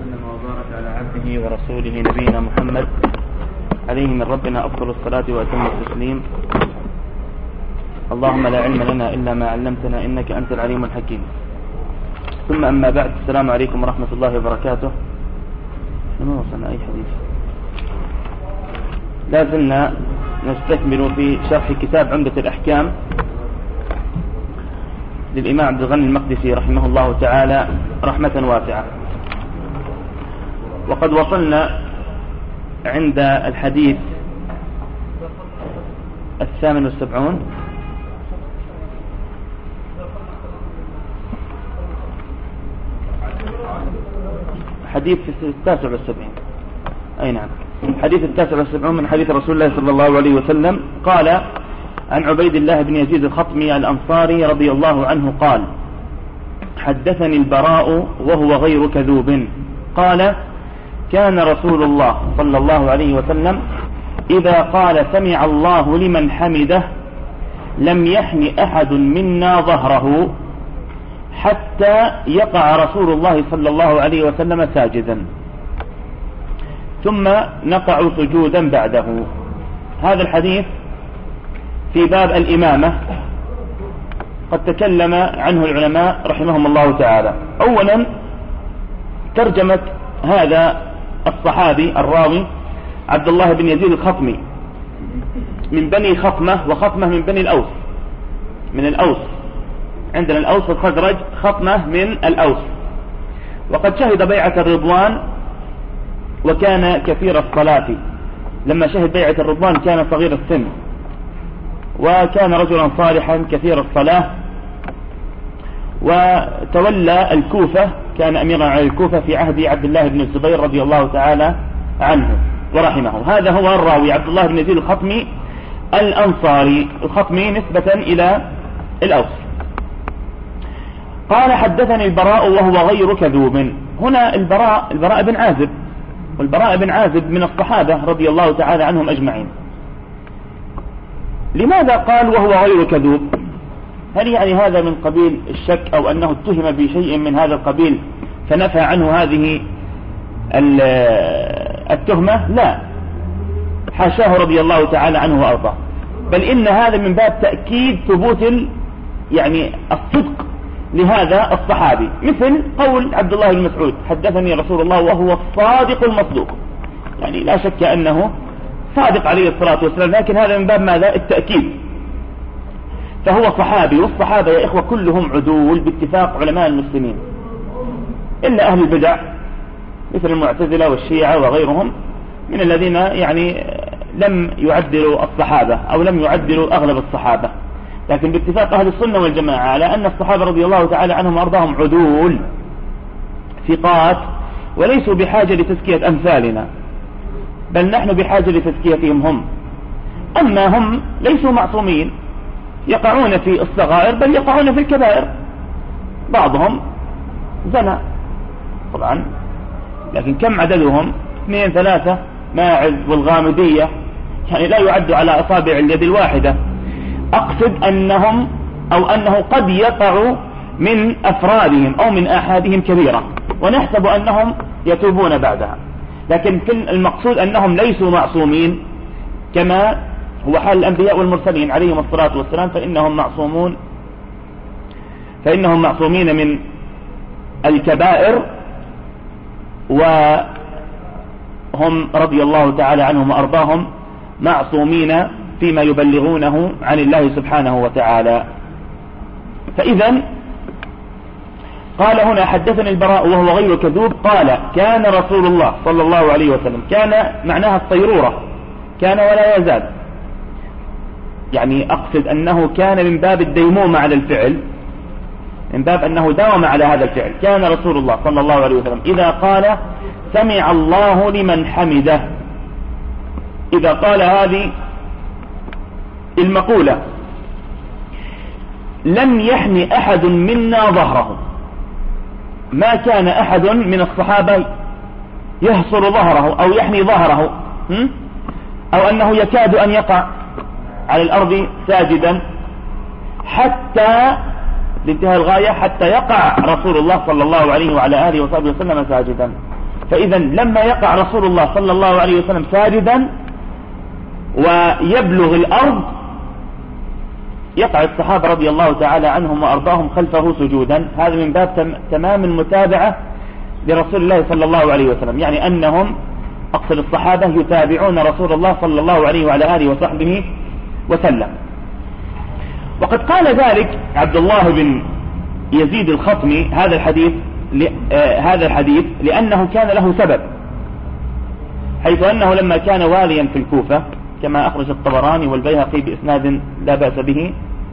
وسلم وبارك على عبده ورسوله نبينا محمد عليه من ربنا أفضل الصلاة وأتم التسليم. اللهم لا علم لنا إلا ما علمتنا إنك أنت العليم الحكيم. ثم أما بعد، السلام عليكم ورحمة الله وبركاته. ما وصلنا أي حديث؟ لا زلنا نستكمل في شرح كتاب عمدة الأحكام للإمام عبد الغني المقدسي رحمه الله تعالى رحمة واسعة. وقد وصلنا عند الحديث 78 حديث 79. أي نعم، حديث 79 من حديث رسول الله صلى الله عليه وسلم. قال عن عبيد الله بن يزيد الخطمي الأنصاري رضي الله عنه قال: حدثني البراء وهو غير كذوب قال: كان رسول الله صلى الله عليه وسلم إذا قال سمع الله لمن حمده لم يحن أحد منا ظهره حتى يقع رسول الله صلى الله عليه وسلم ساجدا ثم نقع سجودا بعده. هذا الحديث في باب الإمامة قد تكلم عنه العلماء رحمهم الله تعالى. أولا ترجمة هذا الصحابي الراوي عبد الله بن يزيد الخطمي من بني خطمة، وخطمة من بني الأوس، من الأوس. عندنا الأوس والخزرج، خطمة من الأوس. وقد شهد بيعة الرضوان وكان كثير الصلاة. لما شهد بيعة الرضوان كان صغير السن، وكان رجلا صالحا كثير الصلاة، وتولى الكوفة، كان أميرا على الكوفة في عهد عبد الله بن الزبير رضي الله تعالى عنه ورحمه. هذا هو الراوي عبد الله بن يزيد الخطمي الأنصاري، الخطمي نسبة إلى الأوس. قال: حدثني البراء وهو غير كذوب. هنا البراء بن عازب، والبراء بن عازب من الصحابة رضي الله تعالى عنهم أجمعين. لماذا قال وهو غير كذوب؟ هل يعني هذا من قبيل الشك، أو أنه اتهم بشيء من هذا القبيل فنفى عنه هذه التهمة؟ لا، حاشاه رضي الله تعالى عنه وأرضاه، بل إن هذا من باب تأكيد ثبوت يعني الصدق لهذا الصحابي، مثل قول عبد الله بن مسعود: حدثني رسول الله وهو الصادق المصدوق. يعني لا شك أنه صادق عليه الصلاة والسلام، لكن هذا من باب ماذا؟ التأكيد. فهو صحابي، والصحابة يا إخوة كلهم عدول باتفاق علماء المسلمين، إلا أهل البدع مثل المعتزلة والشيعة وغيرهم من الذين يعني لم يعدلوا الصحابة أو لم يعدلوا أغلب الصحابة. لكن باتفاق أهل السنة والجماعة على أن الصحابة رضي الله تعالى عنهم وأرضاهم عدول ثقات، وليسوا بحاجة لتزكية أمثالنا، بل نحن بحاجة لتزكيتهم هم. أما هم ليسوا معصومين، يقعون في الصغائر بل يقعون في الكبائر. بعضهم زنا طبعا، لكن كم عددهم؟ 2 3. ماعز والغامدية يعني لا يعد على أصابع اليد الواحدة. أقصد أنهم أو أنه قد يقع من أفرادهم أو من أحادهم كبيرة، ونحسب أنهم يتوبون بعدها. لكن المقصود أنهم ليسوا معصومين كما هو حال الأنبياء والمرسلين عليهم الصلاة والسلام، فإنهم معصومين من الكبائر، وهم رضي الله تعالى عنهم وأرضاهم معصومين فيما يبلغونه عن الله سبحانه وتعالى. فإذا قال هنا: حدثني البراء وهو غير كذوب قال: كان رسول الله صلى الله عليه وسلم. كان معناها الصيرورة، كان ولا يزال، يعني أقصد أنه كان من باب الديمومة على الفعل، من باب أنه داوم على هذا الفعل. كان رسول الله صلى الله عليه وسلم إذا قال سمع الله لمن حمده، إذا قال هذه المقولة لم يحن أحد منا ظهره، ما كان أحد من الصحابة يهصر ظهره أو يحني ظهره، أو أنه يكاد أن يقع على الأرض ساجدا حتى لانتهاء الغاية، حتى يقع رسول الله صلى الله عليه وعلى آله وصحبه وسلم ساجدا. فإذا لما يقع رسول الله صلى الله عليه وسلم ساجدا ويبلغ الأرض يقع الصحابة رضي الله تعالى عنهم وأرضاهم خلفه سجودا. هذا من باب تمام المتابعة لرسول الله صلى الله عليه وسلم، يعني أنهم أقصد الصحابة يتابعون رسول الله صلى الله عليه وعلى آله وصحبه وسلم. وقد قال ذلك عبد الله بن يزيد الخطمي هذا الحديث لأنه كان له سبب، حيث أنه لما كان واليا في الكوفة كما أخرج الطبراني والبيهقي بإسناد لا بأس به،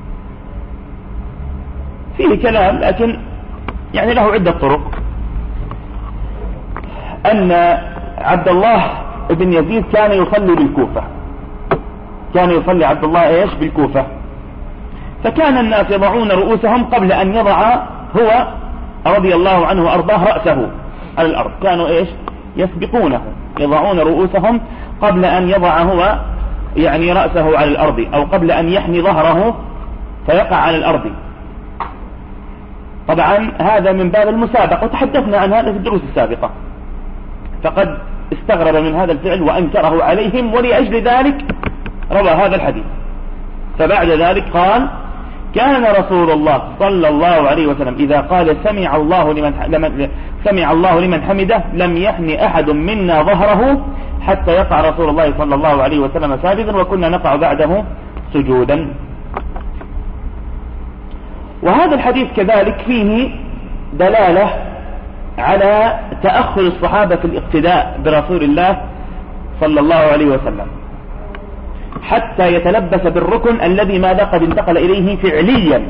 فيه كلام لكن يعني له عدة طرق، أن عبد الله بن يزيد كان يصلي بالكوفة، كان يصلي عبد الله بالكوفة، فكان الناس يضعون رؤوسهم قبل أن يضع هو رضي الله عنه وأرضاه رأسه على الأرض، كانوا يسبقونه، يضعون رؤوسهم قبل أن يضع هو يعني رأسه على الأرض، أو قبل أن يحني ظهره فيقع على الأرض. طبعا هذا من باب المسابقة، وتحدثنا عن هذا في الدروس السابقة، فقد استغرب من هذا الفعل وأنكره عليهم، ولأجل ذلك روى هذا الحديث. فبعد ذلك قال: كان رسول الله صلى الله عليه وسلم إذا قال سمع الله لمن حمده لم يحني أحد منا ظهره حتى يقع رسول الله صلى الله عليه وسلم ساجدا، وكنا نقع بعده سجودا. وهذا الحديث كذلك فيه دلالة على تأخر الصحابة في الاقتداء برسول الله صلى الله عليه وسلم حتى يتلبس بالركن الذي ماذا قد انتقل إليه فعليا.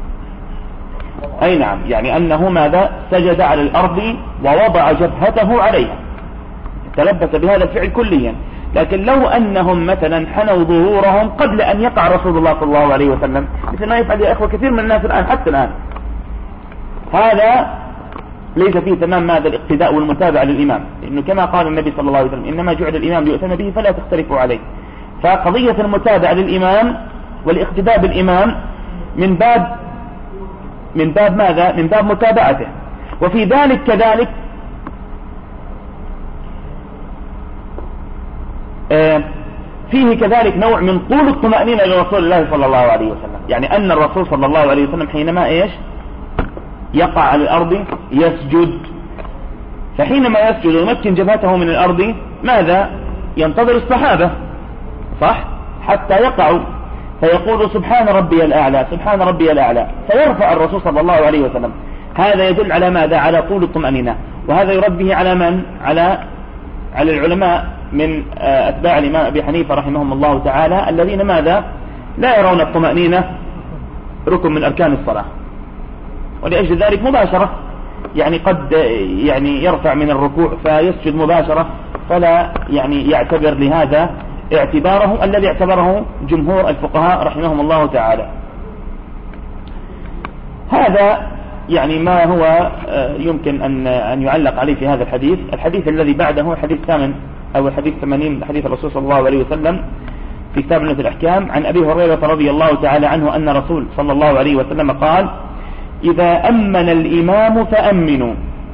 أي نعم، يعني أنه ماذا سجد على الأرض ووضع جبهته عليها، تلبس بهذا الفعل كليا. لكن لو أنهم مثلا حنوا ظهورهم قبل أن يقع رسول الله صلى الله عليه وسلم، مثل ما يفعل يا إخوة كثير من الناس الآن حتى الآن، هذا ليس فيه تمام ماذا الاقتداء والمتابعة للإمام، لأنه كما قال النبي صلى الله عليه وسلم: إنما جعل الإمام ليؤتم به فلا تختلفوا عليه. فقضية المتابعة للإمام والاقتداء بالإمام من باب ماذا؟ من باب متابعته. وفي ذلك كذلك فيه كذلك نوع من طول الطمأنينة لرسول الله صلى الله عليه وسلم، يعني أن الرسول صلى الله عليه وسلم حينما يقع على الأرض يسجد، فحينما يسجد ويمكن جبهته من الأرض ماذا؟ ينتظر الصحابة صح حتى يقعوا، فيقول: سبحان ربي الأعلى، سبحان ربي الأعلى، فيرفع الرسول صلى الله عليه وسلم. هذا يدل على ماذا؟ على طول الطمأنينة. وهذا يرد به على من؟ على العلماء من أتباع الإمام أبي حنيفة رحمهم الله تعالى، الذين ماذا؟ لا يرون الطمأنينة ركن من أركان الصلاة، ولأجل ذلك مباشرة يعني قد يعني يرفع من الركوع فيسجد مباشرة، فلا يعني يعتبر لهذا اعتباره الذي اعتبره جمهور الفقهاء رحمهم الله تعالى. هذا يعني ما هو يمكن أن يعلق عليه في هذا الحديث. الحديث الذي بعده حديث 8 أو الحديث 80 حديث الرسول صلى الله عليه وسلم في كتاب عمدة الأحكام عن أبي هريرة رضي الله تعالى عنه أن رسول صلى الله عليه وسلم قال: إذا أمن الإمام فأمنوا،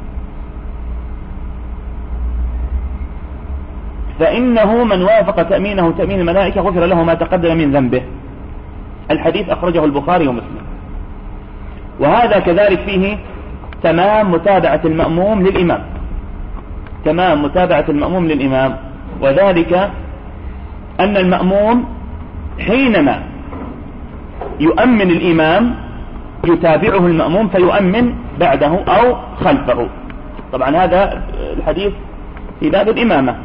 فإنه من وافق تأمينه تأمين الملائكة غفر له ما تقدم من ذنبه. الحديث أخرجه البخاري ومسلم. وهذا كذلك فيه تمام متابعة المأموم للإمام، تمام متابعة المأموم للإمام، وذلك أن المأموم حينما يؤمن الإمام يتابعه المأموم فيؤمن بعده أو خلفه. طبعا هذا الحديث في باب الإمامة.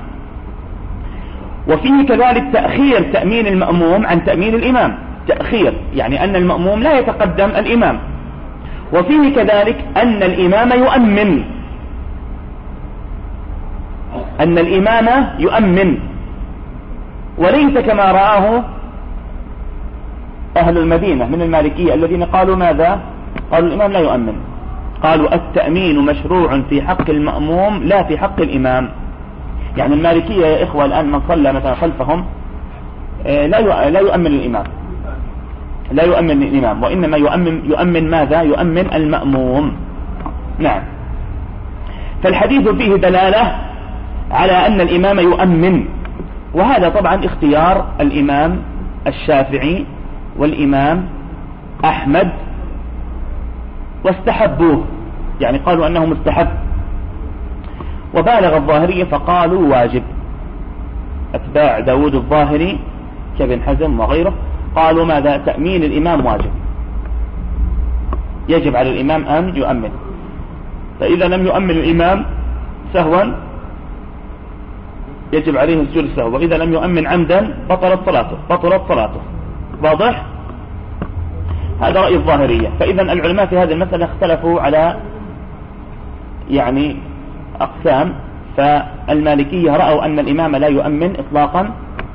وفيه كذلك تأخير تأمين المأموم عن تأمين الإمام، تأخير يعني أن المأموم لا يتقدم الإمام. وفيه كذلك أن الإمام يؤمن، أن الإمام يؤمن، وليس كما رآه أهل المدينة من المالكية الذين قالوا ماذا؟ قالوا الإمام لا يؤمن، قالوا التأمين مشروع في حق المأموم لا في حق الإمام. يعني المالكية يا إخوة الآن من صلى مثلا خلفهم لا يؤمن الإمام، لا يؤمن الإمام، وإنما يؤمن ماذا؟ يؤمن المأموم. نعم. فالحديث فيه دلالة على أن الإمام يؤمن، وهذا طبعا اختيار الإمام الشافعي والإمام أحمد، واستحبوه، يعني قالوا أنه مستحب. وبالغ الظاهرية فقالوا واجب. أتباع داود الظاهري كابن حزم وغيره قالوا ماذا؟ تأمين الإمام واجب، يجب على الإمام أن يؤمن، فإذا لم يؤمن الإمام سهوا يجب عليه السجود السهو، وإذا لم يؤمن عمدا بطلت صلاته. واضح؟ هذا رأي الظاهرية. فإذا العلماء في هذه المسألة اختلفوا على يعني أقسام. فالمالكية رأوا أن الإمام لا يؤمن إطلاقا،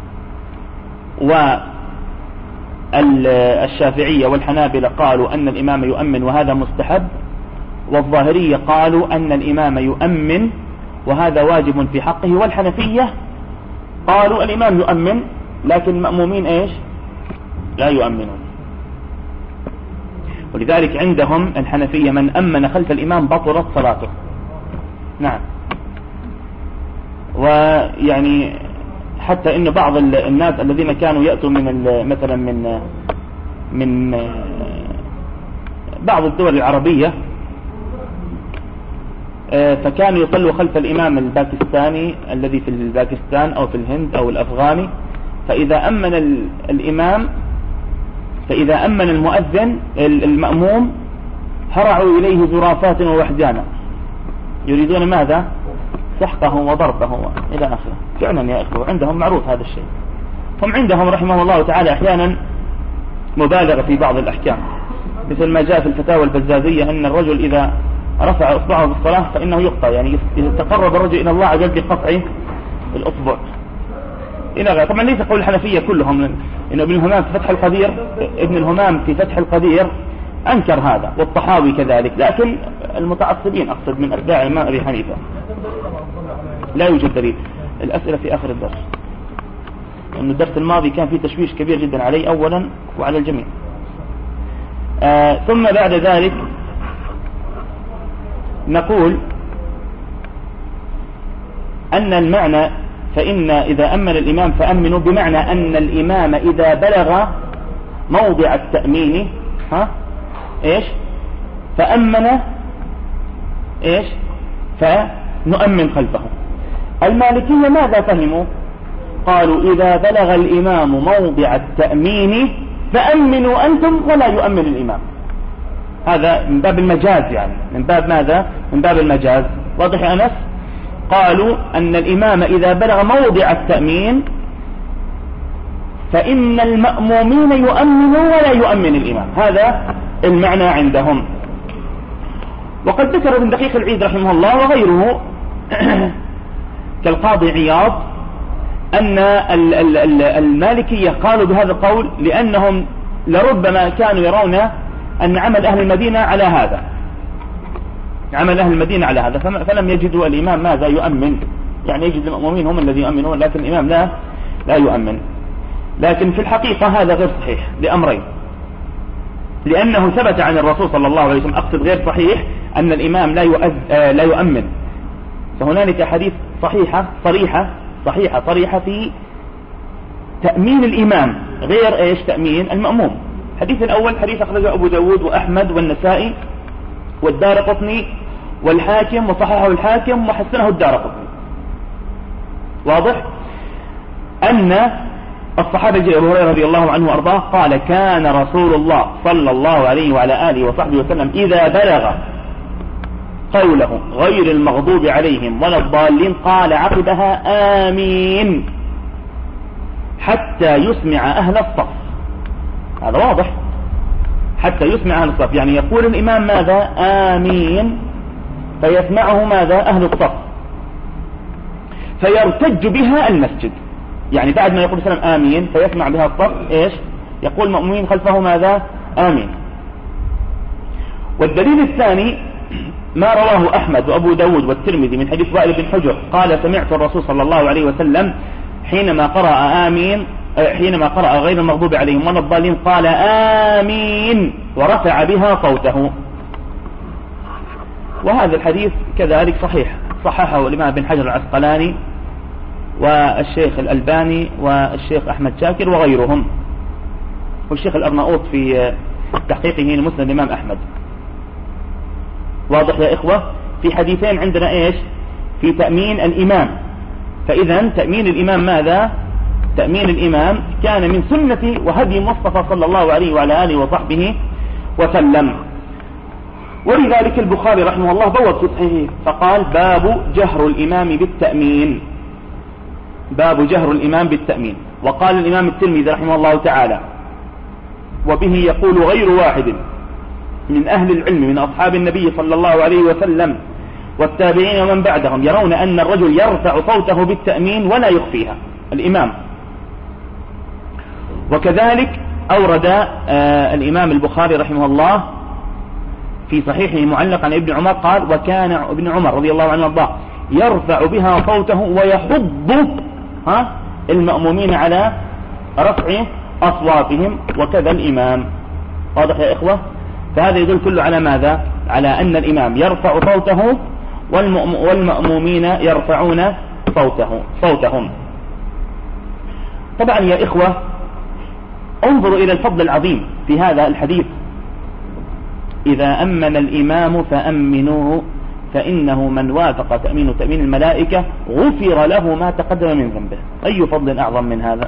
والشافعية والحنابلة قالوا أن الإمام يؤمن وهذا مستحب، والظاهرية قالوا أن الإمام يؤمن وهذا واجب في حقه، والحنفية قالوا الإمام يؤمن لكن المأمومين إيش؟ لا يؤمنون. ولذلك عندهم الحنفية من أمن خلف الإمام بطلت صلاته. نعم. ويعني حتى إن بعض الناس الذين كانوا يأتوا مثلا من بعض الدول العربية، فكانوا يصلوا خلف الإمام الباكستاني الذي في الباكستان أو في الهند أو الأفغاني، فإذا أمن المؤذن المأموم هرعوا إليه زرافات ووحدانا يريدون ماذا؟ سحقه وضربه إلى آخره. فعلا يا أخوة عندهم معروف هذا الشيء. هم عندهم رحمه الله تعالى أحيانا مبالغة في بعض الأحكام، مثل ما جاء في الفتاوى البزازية أن الرجل إذا رفع إصبعه في الصلاة فإنه يقطع، يعني يتقرب الرجل إلى الله عز وجل بقطع الأصبع إلى غيره. طبعا ليس قول الحنفية كلهم، إن ابن الهمام في فتح القدير أنكر هذا، والطحاوي كذلك، لكن المتعصبين أقصد من أتباع الإمام أبي حنيفة لا يوجد دليل. الأسئلة في آخر الدرس، لأن الدرس الماضي كان فيه تشويش كبير جدا علي أولا وعلى الجميع. ثم بعد ذلك نقول أن المعنى فإن إذا أمن الإمام فأمنوا، بمعنى أن الإمام إذا بلغ موضع التأمين إيش؟ فأمن إيش؟ فنؤمن خلفه. المالكية ماذا فهموا؟ قالوا إذا بلغ الإمام موضع التأمين فأمنوا أنتم ولا يؤمن الإمام. هذا من باب المجاز، يعني من باب ماذا؟ من باب المجاز. واضح يا أنس؟ قالوا أن الإمام إذا بلغ موضع التأمين فإن المأمومين يؤمنوا ولا يؤمن الإمام. هذا المعنى عندهم. وقد ذكر ابن دقيق العيد رحمه الله وغيره كالقاضي عياض أن المالكية قالوا بهذا القول لأنهم لربما كانوا يرون أن عمل أهل المدينة على هذا، فلم يجدوا الإمام ماذا يؤمن، يعني يجد المأمومين هم الذين يؤمنون لكن الإمام لا يؤمن. لكن في الحقيقة هذا غير صحيح لأمرين، لأنه ثبت عن الرسول صلى الله عليه وسلم، أقصد غير صحيح أن الإمام لا يؤمن، فهنالك حديث صريحة في تأمين الإمام غير إيش؟ تأمين المأموم. الحديث الأول حديث أخرجه أبو داود وأحمد والنسائي والدارقطني والحاكم، وصححه الحاكم وحسنه الدارقطني. واضح؟ أن الصحابي أبو هريرة رضي الله عنه وأرضاه قال كان رسول الله صلى الله عليه وعلى آله وصحبه وسلم إذا بلغ قوله غير المغضوب عليهم ولا الضالين قال عقبها آمين حتى يسمع أهل الصف. هذا واضح، حتى يسمع أهل الصف، يعني يقول الإمام ماذا؟ آمين، فيسمعه ماذا؟ أهل الصف، فيرتج بها المسجد. يعني بعد ما يقول السلام آمين فيسمع بها الصف إيش؟ يقول المؤمنين خلفه ماذا؟ آمين. والدليل الثاني ما رواه أحمد وأبو داود والترمذي من حديث وائل بن حجر قال سمعت الرسول صلى الله عليه وسلم حينما قرأ غير المغضوب عليهم ولا الضالين قال آمين ورفع بها صوته. وهذا الحديث كذلك صحيح، صححه الإمام بن حجر العسقلاني والشيخ الألباني والشيخ أحمد شاكر وغيرهم، والشيخ الأرناؤوط في تحقيقه لمسند الإمام أحمد. واضح يا إخوة؟ في حديثين عندنا إيش؟ في تأمين الإمام. فإذا تأمين الإمام ماذا؟ تأمين الإمام كان من سنة وهدي مصطفى صلى الله عليه وعلى آله وصحبه وسلم. ولذلك البخاري رحمه الله بوّب في صحيحه فقال: باب جهر الإمام بالتأمين. باب جهر الإمام بالتأمين. وقال الإمام الترمذي رحمه الله تعالى: وبه يقول غير واحد من أهل العلم من أصحاب النبي صلى الله عليه وسلم والتابعين ومن بعدهم يرون أن الرجل يرفع صوته بالتأمين ولا يخفيها الإمام. وكذلك أورد الإمام البخاري رحمه الله في صحيحه معلقا عن ابن عمر قال: وكان ابن عمر رضي الله عنه وارضاه يرفع بها صوته ويحض المأمومين على رفع أصواتهم، وكذا الإمام. واضح يا إخوة؟ فهذا يدل كله على ماذا؟ على أن الإمام يرفع صوته والمأمومين يرفعون صوتهم. طبعا يا إخوة انظروا إلى الفضل العظيم في هذا الحديث: إذا أمن الإمام فأمنوه فإنه من وافق تأمين الملائكة غفر له ما تقدم من ذنبه. أي فضل أعظم من هذا؟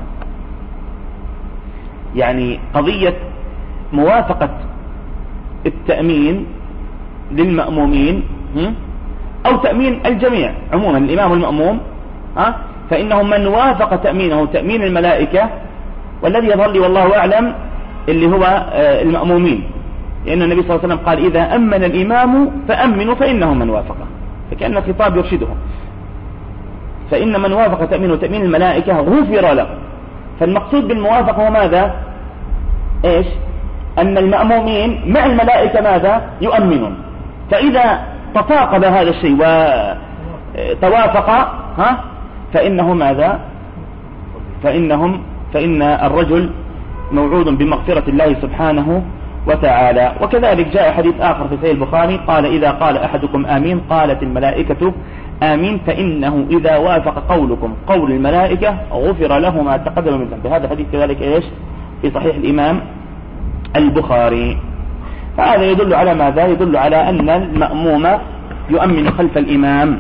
يعني قضية موافقة التأمين للمأمومين أو تأمين الجميع عموما الإمام والمأموم، فإنه من وافق تأمين الملائكة، والذي يظل والله أعلم اللي هو المأمومين، لأن النبي صلى الله عليه وسلم قال: إذا أمن الإمام فأمنوا فإنه من وافق، فكأن الخطاب يرشدهم. فإن من وافق تأمين الملائكة غفر له. فالمقصود بالموافقة هو ماذا؟ إيش؟ أن المأمومين مع الملائكة ماذا؟ يؤمنون. فإذا تفاقد هذا الشيء وتوافق فإنه ماذا؟ فإن الرجل موعود بمغفرة الله سبحانه وتعالى. وكذلك جاء حديث آخر في صحيح البخاري قال: إذا قال أحدكم آمين قالت الملائكة آمين، فإنه إذا وافق قولكم قول الملائكة غفر له ما تقدم من ذنبه. هذا حديث كذلك إيش؟ في صحيح الإمام البخاري. فهذا يدل على ماذا؟ يدل على أن المأموم يؤمن خلف الإمام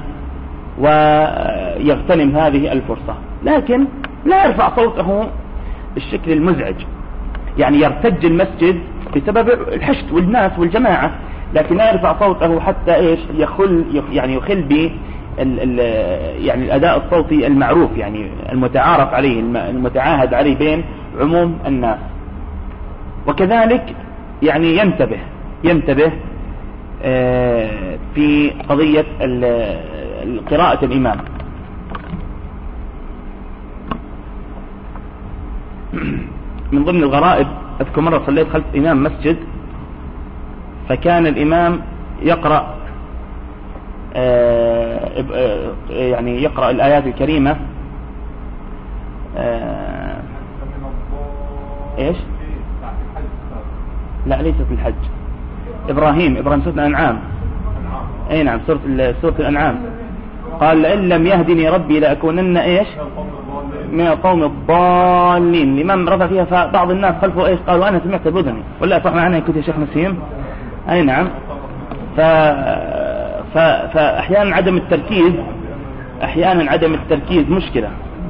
ويغتنم هذه الفرصة، لكن لا يرفع صوته بالشكل المزعج، يعني يرتج المسجد بسبب الحشد والناس والجماعة، لكن لا يرفع صوته حتى إيش؟ يخل ب يعني الأداء الصوتي المعروف، يعني المتعارف عليه المتعاهد عليه بين عموم الناس. وكذلك يعني ينتبه في قضية قراءة الإمام. من ضمن الغرائب أذكر مرة صليت خلف إمام مسجد، فكان الإمام يقرأ يعني يقرأ الآيات الكريمة إيش؟ لا ليست الحج، إبراهيم سورة الأنعام. أي نعم، سورة الأنعام. قال: لئن لم يهدني ربي لأكونن إيش؟ من القوم الضالين. الإمام رفع فيها، فبعض الناس خلفه إيش؟ قالوا: أنا سمعت بأذني، ولا صح معنا كنت يا شيخ نسيم. أي نعم. فأحيانا عدم التركيز مشكلة.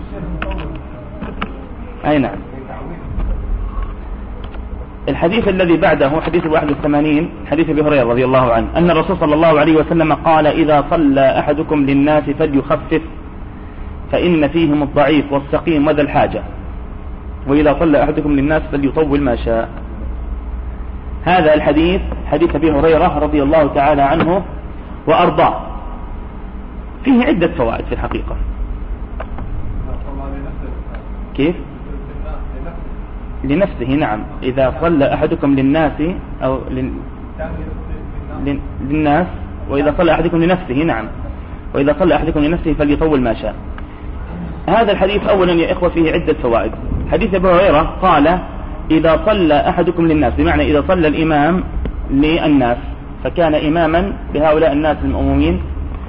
أي نعم. الحديث الذي بعده حديث 81 حديث أبي هريرة رضي الله عنه أن الرسول صلى الله عليه وسلم قال: إذا صلى أحدكم للناس فليخفف فإن فيهم الضعيف والسقيم وذا الحاجة، وإذا صلى أحدكم للناس فليطول ما شاء. هذا الحديث حديث أبي هريرة رضي الله تعالى عنه وأرضاه، فيه عدة فوائد في الحقيقة. كيف؟ لنفسه. نعم، إذا صلى أحدكم للناس أو للناس، وإذا صلى أحدكم لنفسه. نعم، وإذا صلى أحدكم لنفسه فليطول ما شاء. هذا الحديث أولا يا إخوة فيه عدة فوائد. حديث أبي هريرة قال: إذا صلى أحدكم للناس، بمعنى إذا صلى الإمام للناس فكان إماما بهؤلاء الناس المأمومين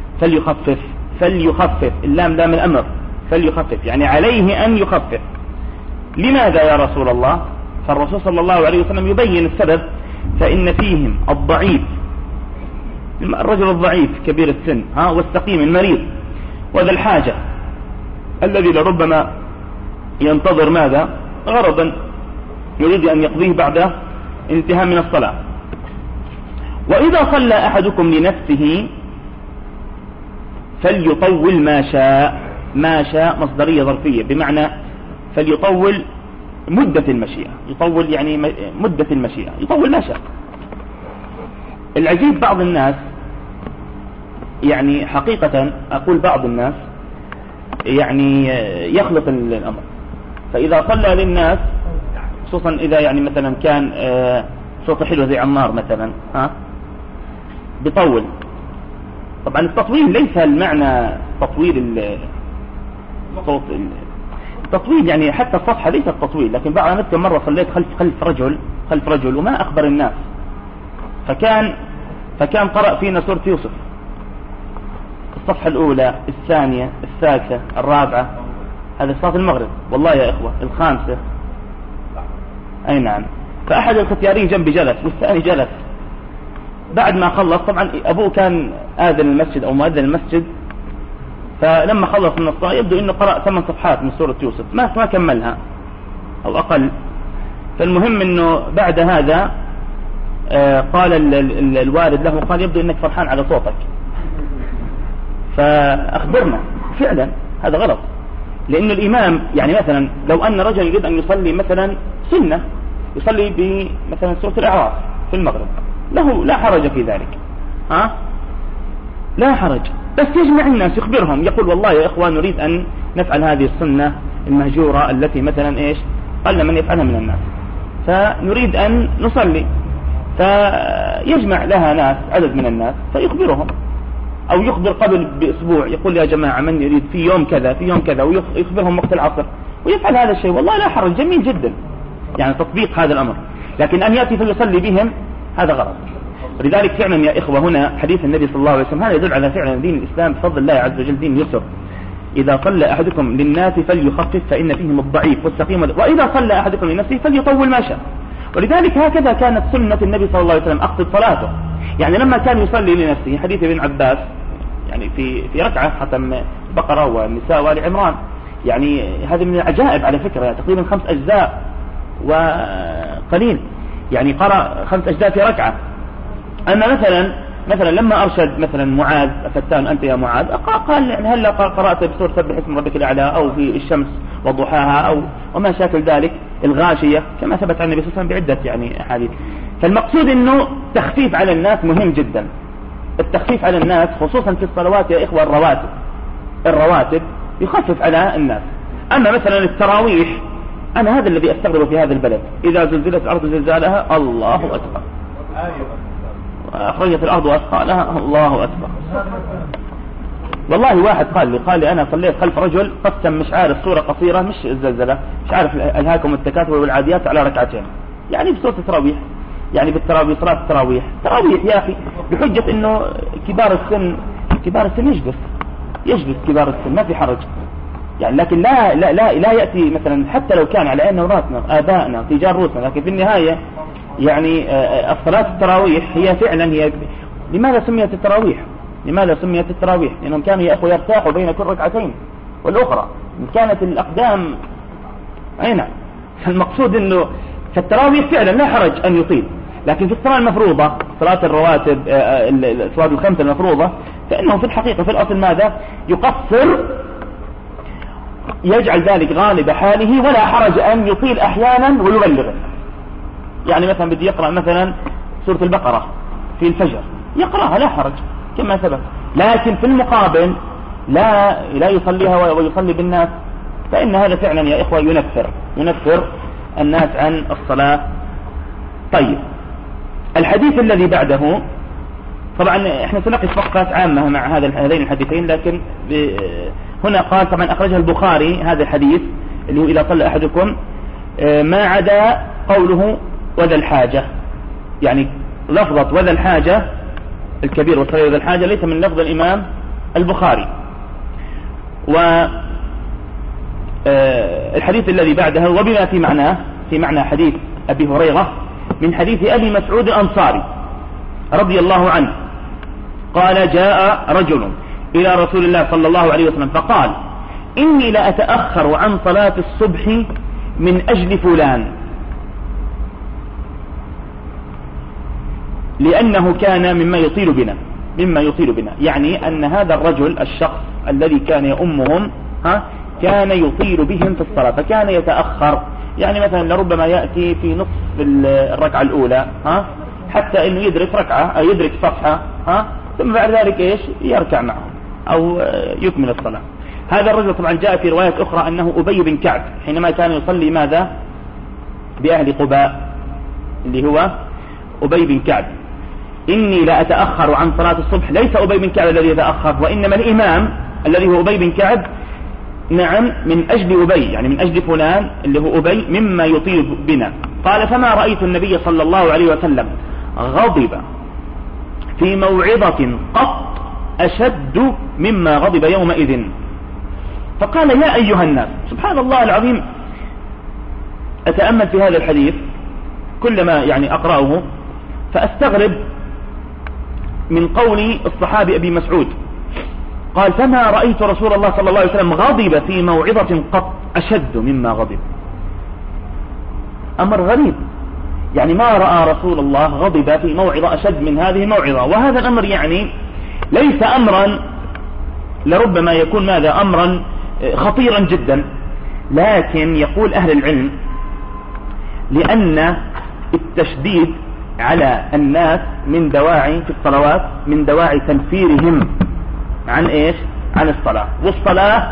فليخفف اللام لام الأمر، فليخفف يعني عليه أن يخفف. لماذا يا رسول الله؟ فالرسول صلى الله عليه وسلم يبين السبب، فإن فيهم الضعيف، الرجل الضعيف كبير السن والسقيم المريض، وذا الحاجة الذي لربما ينتظر ماذا؟ غرضا يريد أن يقضيه بعد انتهاء من الصلاة. وإذا صلى أحدكم لنفسه فليطول ما شاء مصدرية ظرفية، بمعنى فليطول مدة المشيئة، يطول يعني مدة المشيئة، يطول ما شاء. العجيب بعض الناس، يعني حقيقة أقول بعض الناس يعني يخلط الأمر، فإذا صلى للناس خصوصا إذا يعني مثلا كان صوته حلو زي عمار مثلا بيطول. طبعا التطويل ليس المعنى تطويل الصوت، التطويل يعني حتى الصفحة ليس التطويل، لكن بعد أن أذكر مرة صليت خلف رجل وما أخبر الناس، فكان قرأ فينا سورة يوسف، الصفحة الأولى الثانية الثالثة الرابعة، هذا صلاة المغرب والله يا إخوة، الخامسة أي نعم. فأحد الختيارين جنبي جلس والثاني جلس، بعد ما خلص طبعا أبوه كان آذن المسجد أو مؤذن المسجد، فلما خلص من الصلاة يبدو أنه قرأ 8 صفحات من سورة يوسف، ما كملها أو أقل. فالمهم أنه بعد هذا قال الوالد له، قال يبدو أنك فرحان على صوتك، فأخبرنا فعلا هذا غلط. لأن الإمام يعني مثلا لو أن رجل يريد أن يصلي مثلا سنة، يصلي بمثلا سورة الأعراف في المغرب، له لا حرج في ذلك، لا حرج، بس يجمع الناس يخبرهم، يقول والله يا إخوان نريد أن نفعل هذه السنة المهجورة التي مثلا إيش قلنا من يفعلها من الناس، فنريد أن نصلي، فيجمع لها ناس عدد من الناس فيخبرهم، أو يخبر قبل بأسبوع يقول يا جماعة من يريد في يوم كذا في يوم كذا، ويخبرهم وقت العصر ويفعل هذا الشيء، والله لا حرج، جميل جدا يعني تطبيق هذا الأمر. لكن أن يأتي فيصلي بهم هذا غلط. ولذلك فعلا يا إخوة هنا حديث النبي صلى الله عليه وسلم هذا يدل على فعلا دين الإسلام بفضل الله عز وجل دين يسر. إذا صلى أحدكم للناس فليخفف فإن فيهم الضعيف والسقيم، وإذا صلى أحدكم لنفسه فليطول ما شاء. ولذلك هكذا كانت سنة النبي صلى الله عليه وسلم أقصد صلاته، يعني لما كان يصلي لنفسه حديث ابن عباس يعني في ركعة ختم بقرة والنساء وآل عمران، يعني هذه من العجائب على فكرة، يعني تقريبا 5 أجزاء وقليل، يعني قرأ 5 أجزاء في ركعة. أما مثلا لما أرشد مثلا معاذ فتان أنت يا معاذ، قال يعني هل قرأت بسورة سبح اسم ربك الأعلى أو في الشمس وضحاها أو وما شاكل ذلك، الغاشية، كما ثبت عن النبي صلى الله عليه وسلم بعدة يعني أحاديث. فالمقصود أنه تخفيف على الناس مهم جدا، التخفيف على الناس خصوصا في الصلوات يا إخوة، الرواتب يخفف على الناس. أما مثلا التراويح، أنا هذا الذي أستغرب في هذا البلد، إذا زلزلت الأرض زلزالها الله أكبر، أخرجت الأرض وأثقالها الله أكبر. والله واحد قال لي أنا صليت خلف رجل قسم مش عارف صورة قصيرة مش الزلزلة، مش عارف ألهاكم التكاثر والعاديات على ركعتين، يعني بصورة التراويح، يعني بالتراويح صلاة التراويح يا أخي، بحجة إنه كبار السن يجلس كبار السن ما في حرج يعني. لكن لا يأتي مثلا حتى لو كان على عيننا وراسنا آبائنا تجار روسنا، لكن في النهاية يعني الصلاة التراويح هي فعلا هي. لماذا سميت التراويح؟ لأنهم كانوا يا أخوة يرتاحوا بين كل ركعتين والأخرى، كانت الأقدام عينا. المقصود أنه في التراويح فعلا لا حرج أن يطيل، لكن في الصلاة المفروضة صلاة الرواتب الصلاة الخمسة المفروضة فإنه في الحقيقة في الأصل ماذا يقصر، يجعل ذلك غالب حاله، ولا حرج أن يطيل أحيانا ويبلغ. يعني مثلا بدي يقرأ مثلا سورة البقرة في الفجر يقرأها لا حرج كما ثبت، لكن في المقابل لا يصليها ويصلي بالناس، فإن هذا فعلا يا إخوة ينفر الناس عن الصلاة. طيب الحديث الذي بعده طبعا احنا سنقف وقفات عامة مع هذين الحديثين، لكن هنا قال طبعا أخرجها البخاري هذا الحديث اللي هو إذا صلى أحدكم ما عدا قوله وذا الحاجة، يعني لفظة وذا الحاجة الكبير والصغير ذا الحاجة ليس من لفظ الإمام البخاري. والحديث الذي بعده وبما في معناه في معنى حديث أبي هريرة من حديث أبي مسعود الأنصاري رضي الله عنه قال جاء رجل إلى رسول الله صلى الله عليه وسلم فقال إني لأتأخر عن صلاة الصبح من أجل فلان لأنه كان مما يطيل بنا يعني أن هذا الرجل الشخص الذي كان يؤمهم كان يطيل بهم في الصلاة فكان يتأخر يعني مثلا لربما يأتي في نصف الركعة الأولى حتى أنه يدرك ركعة يدرك صفحة ثم بعد ذلك إيش يركع معهم أو يكمل الصلاة. هذا الرجل طبعا جاء في رواية أخرى أنه أبي بن كعب حينما كان يصلي ماذا بأهل قباء اللي هو أبي بن كعب إني لا أتأخر عن صلاة الصبح ليس أبي بن كعب الذي يتأخر وإنما الإمام الذي هو أبي بن كعب نعم من أجل أبي يعني من أجل فلان اللي هو أبي مما يطيل بنا. قال فما رأيت النبي صلى الله عليه وسلم غضب في موعظة قط أشد مما غضب يومئذ. فقال يا أيها الناس سبحان الله العظيم أتأمل في هذا الحديث كلما يعني أقرأه فأستغرب من قول الصحابي أبي مسعود قال فما رأيت رسول الله صلى الله عليه وسلم غضب في موعظة قط أشد مما غضب. أمر غريب يعني ما رأى رسول الله غضب في موعظة أشد من هذه الموعظة. وهذا الأمر يعني ليس أمرا لربما يكون ماذا أمرا خطيرا جدا لكن يقول أهل العلم لأن التشديد على الناس من دواعي في الصلوات من دواعي تنفيرهم عن إيش عن الصلاة والصلاة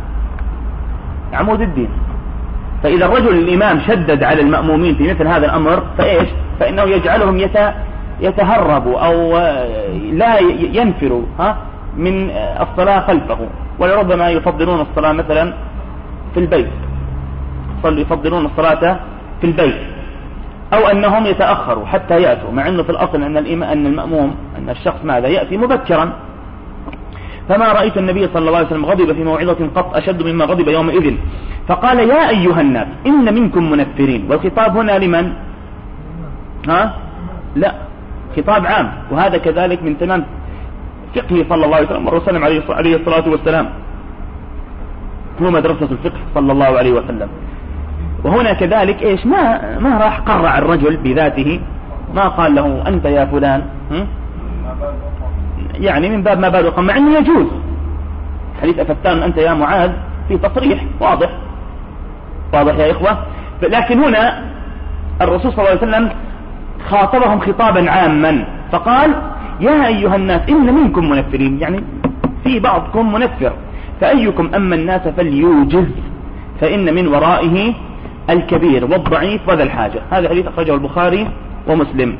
عمود الدين. فإذا الرجل الإمام شدد على المأمومين في مثل هذا الأمر فإيش فإنه يجعلهم يتهربوا أو لا ينفروا من الصلاة خلفه ولربما يفضلون الصلاة مثلا في البيت يفضلون الصلاة في البيت أو أنهم يتأخروا حتى يأتوا مع أنه في الأصل أن المأموم أن الشخص ماذا يأتي مبكرا. فما رأيت النبي صلى الله عليه وسلم غضب في موعظة قط أشد مما غضب يومئذ. فقال يا أيها الناس إن منكم منفرين والخطاب هنا لمن لا خطاب عام وهذا كذلك من تمام فقه صلى الله عليه وسلم والرسول عليه الصلاة والسلام هو مدرسة الفقه صلى الله عليه وسلم. وهنا كذلك إيش ما راح قرع الرجل بذاته ما قال له أنت يا فلان يعني من باب ما بعد مع أنه يجوز حديث أفتان أنت يا معاذ في تصريح واضح يا إخوة. لكن هنا الرسول صلى الله عليه وسلم خاطبهم خطابا عاما فقال يا أيها الناس إن منكم منفرين يعني في بعضكم منفر فأيكم أما الناس فليوجز فإن من ورائه الكبير والضعيف وذا الحاجة. هذا الحديث أخرجه البخاري ومسلم.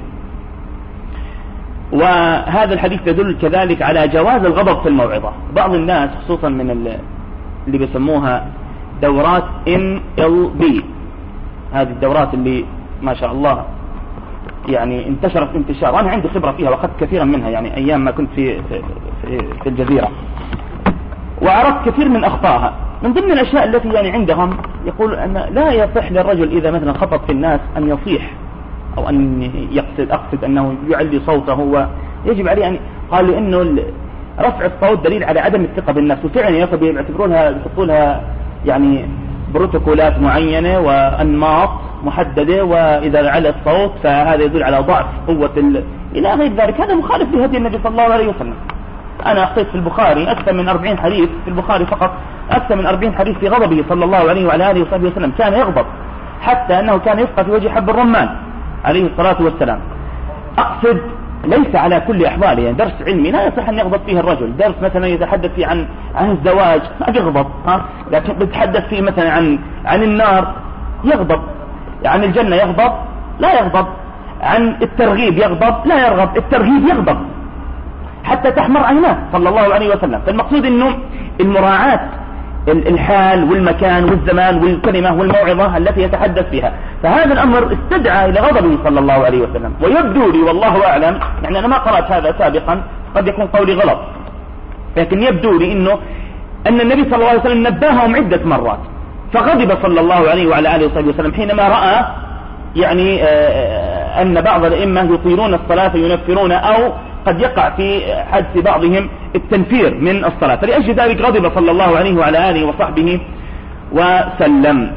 وهذا الحديث يدل كذلك على جواز الغضب في الموعظة. بعض الناس خصوصا من اللي بيسموها دورات NLB هذه الدورات اللي ما شاء الله يعني انتشرت انتشار أنا عندي خبرة فيها وأخذت كثيرا منها يعني أيام ما كنت في الجزيرة وعرفت كثير من أخطائها. من ضمن الأشياء التي يعني عندهم يقول أن لا يصح للرجل إذا مثلا خطب في الناس أن يصيح أو أن أقصد أنه يعلي صوته ويجب عليه أن قال لأنه رفع الصوت دليل على عدم الثقة بالنفس وفعلا يحطوا لها يعني بروتوكولات معينة وأنماط محددة وإذا على الصوت فهذا يدل على ضعف قوة إلى غير ذلك. هذا مخالف لهدي النبي صلى الله عليه وسلم. أنا أخطيت في البخاري أكثر من 40 حديث في البخاري فقط أكثر من 40 حديث في غضبه صلى الله عليه وعلى آله وصحبه وسلم كان يغضب حتى أنه كان يسقى في وجه حب الرمان عليه الصلاة والسلام. أقصد ليس على كل أحواله يعني درس علمي لا يصح أن يغضب فيه الرجل درس مثلا يتحدث فيه عن الزواج ما يغضب لكن بيتحدث فيه مثلا عن النار يغضب عن الجنة يغضب لا يغضب عن الترغيب يغضب لا يرغب الترهيب يغضب حتى تحمر عيناه صلى الله عليه وسلم. فالمقصود أنه المراعاة الحال والمكان والزمان والكلمة والموعظة التي يتحدث فيها. فهذا الأمر استدعى إلى غضبه صلى الله عليه وسلم. ويبدو لي والله أعلم، يعني أنا ما قرأت هذا سابقا، قد يكون قولي غلط، لكن يبدو لي أن النبي صلى الله عليه وسلم نبههم عدة مرات، فغضب صلى الله عليه وعلى آله وصحبه وسلم حينما رأى يعني أن بعض الأئمة يطيلون الصلاة فينفرون، أو قد يقع في حدث بعضهم التنفير من الصلاة، فلأجل ذلك غضب صلى الله عليه وعلى آله وصحبه وسلم.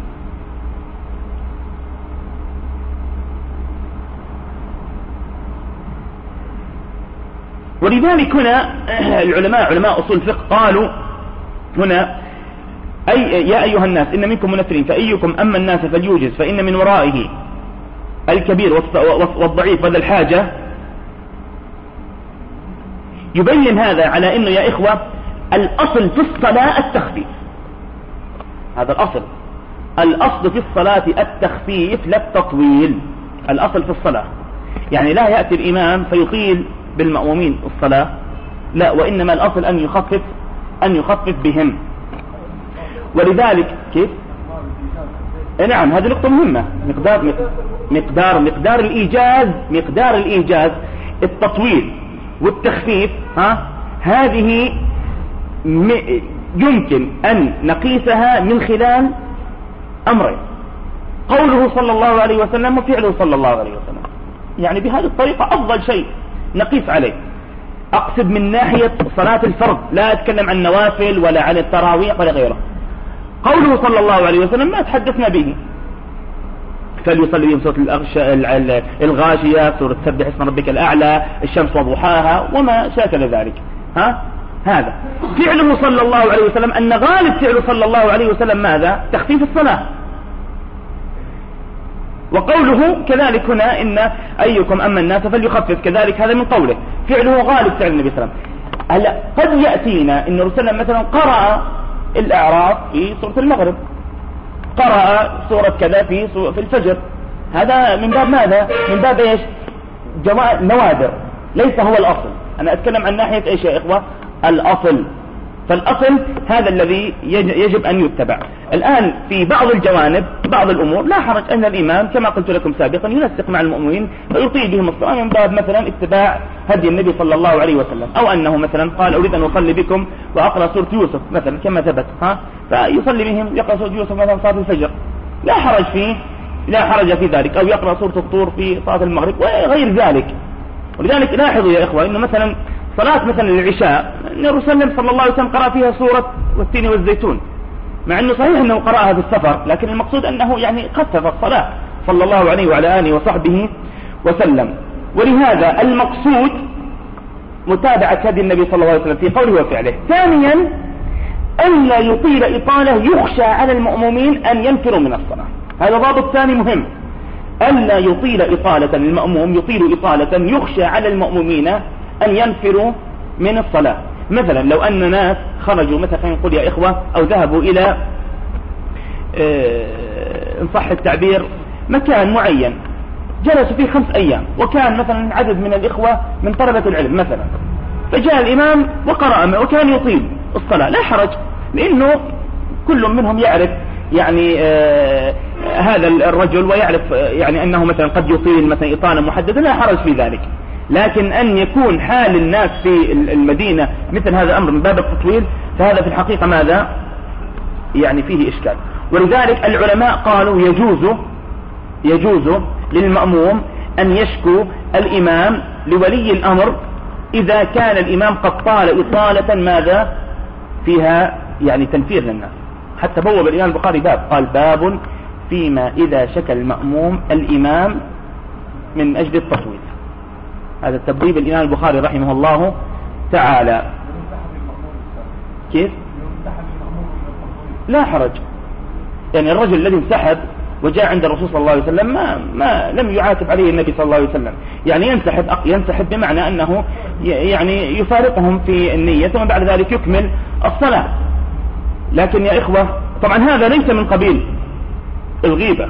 ولذلك هنا علماء أصول الفقه قالوا هنا يا أيها الناس إن منكم منفرين فأيكم أما الناس فليوجز فإن من ورائه الكبير والضعيف وذا الحاجة. يبين هذا على أنه يا إخوة الأصل في الصلاة التخفيف، هذا الأصل في الصلاة التخفيف لا التطويل. الأصل في الصلاة يعني لا يأتي الإمام فيطيل بالمأمومين الصلاة، لا، وإنما الأصل أن يخفف بهم. ولذلك كيف؟ نعم، هذه نقطة مهمة. مقدار الإيجاز التطويل والتخفيف، هذه يمكن أن نقيسها من خلال أمرين: قوله صلى الله عليه وسلم وفعله صلى الله عليه وسلم. يعني بهذه الطريقة أفضل شيء نقيس عليه. أقصد من ناحية صلاة الفرض، لا أتكلم عن نوافل ولا عن التراويح ولا غيره. قوله صلى الله عليه وسلم ما تحدثنا به، فليصلي بهم سورة الغاشية، سورة سبح اسم ربك الأعلى، الشمس وضحاها وما شاكل ذلك. هذا فعله صلى الله عليه وسلم، أن غالب فعله صلى الله عليه وسلم ماذا؟ تخفيف الصلاة. وقوله كذلك هنا إن أيكم أما الناس فليخفف، كذلك هذا من قوله، فعله غالب فعل النبي صلى الله عليه وسلم. قد يأتينا إن رسولنا مثلا قرأ الأعراف في سورة المغرب، قرأ سورة كذا في الفجر، هذا من باب ماذا؟ من باب إيش؟ نوادر، ليس هو الأصل. أنا أتكلم عن ناحية إيش يا إخوة؟ الأصل. فالأصل هذا الذي يجب أن يتبع. الآن في بعض الجوانب، بعض الأمور لا حرج أن الإمام كما قلت لكم سابقا ينسق مع المؤمنين فيطيع بهم الصلاة من باب مثلا اتباع هدي النبي صلى الله عليه وسلم، أو أنه مثلا قال أريد أن أصلي بكم وأقرأ سورة يوسف مثلا كما ثبت، فيصلي بهم يقرأ سورة يوسف مثلا صلاة الفجر، لا حرج في ذلك، أو يقرأ سورة الطور في صلاة المغرب وغير ذلك. ولذلك لاحظوا يا إخوة إنه مثلا صلاة مثلا العشاء الرسول صلى الله عليه وسلم قرأ فيها سورة والتين والزيتون، مع أنه صحيح أنه قرأها في السفر، لكن المقصود أنه يعني خفف الصلاة صلى الله عليه وعلى آله وصحبه وسلم. ولهذا المقصود متابعة هدي النبي صلى الله عليه وسلم في قوله وفعله. ثانيا ألا يطيل إطالة يخشى على المأمومين أن ينفروا من الصلاة، هذا ضابط ثاني مهم. ألا يطيل إطالة، المأموم يطيل إطالة يخشى على المأمومين أن ينفروا من الصلاة. مثلا لو أن ناس خرجوا مثلا نقول يا إخوة أو ذهبوا إلى إن صح التعبير مكان معين جلسوا فيه 5 أيام، وكان مثلا عدد من الإخوة من طلبة العلم مثلا، فجاء الإمام وقرأ وكان يطيل الصلاة، لا حرج، لأنه كل منهم يعرف يعني هذا الرجل ويعرف يعني أنه مثلا قد يطيل مثلا إطالة محددة، لا حرج في ذلك. لكن أن يكون حال الناس في المدينة مثل هذا الأمر من باب التطويل، فهذا في الحقيقة ماذا؟ يعني فيه إشكال. ولذلك العلماء قالوا يجوز للمأموم أن يشكو الإمام لولي الأمر إذا كان الإمام قد طال إطالة ماذا؟ فيها يعني تنفير للناس. حتى بوب الإمام البخاري باب، قال باب فيما إذا شكى المأموم الإمام من أجل التطويل. هذا التبويب الإمام البخاري رحمه الله تعالى. كيف؟ لا حرج، يعني الرجل الذي انسحب وجاء عند الرسول صلى الله عليه وسلم ما لم يعاتب عليه النبي صلى الله عليه وسلم، يعني ينسحب بمعنى أنه يعني يفارقهم في النية ثم بعد ذلك يكمل الصلاة. لكن يا إخوة طبعا هذا ليس من قبيل الغيبة،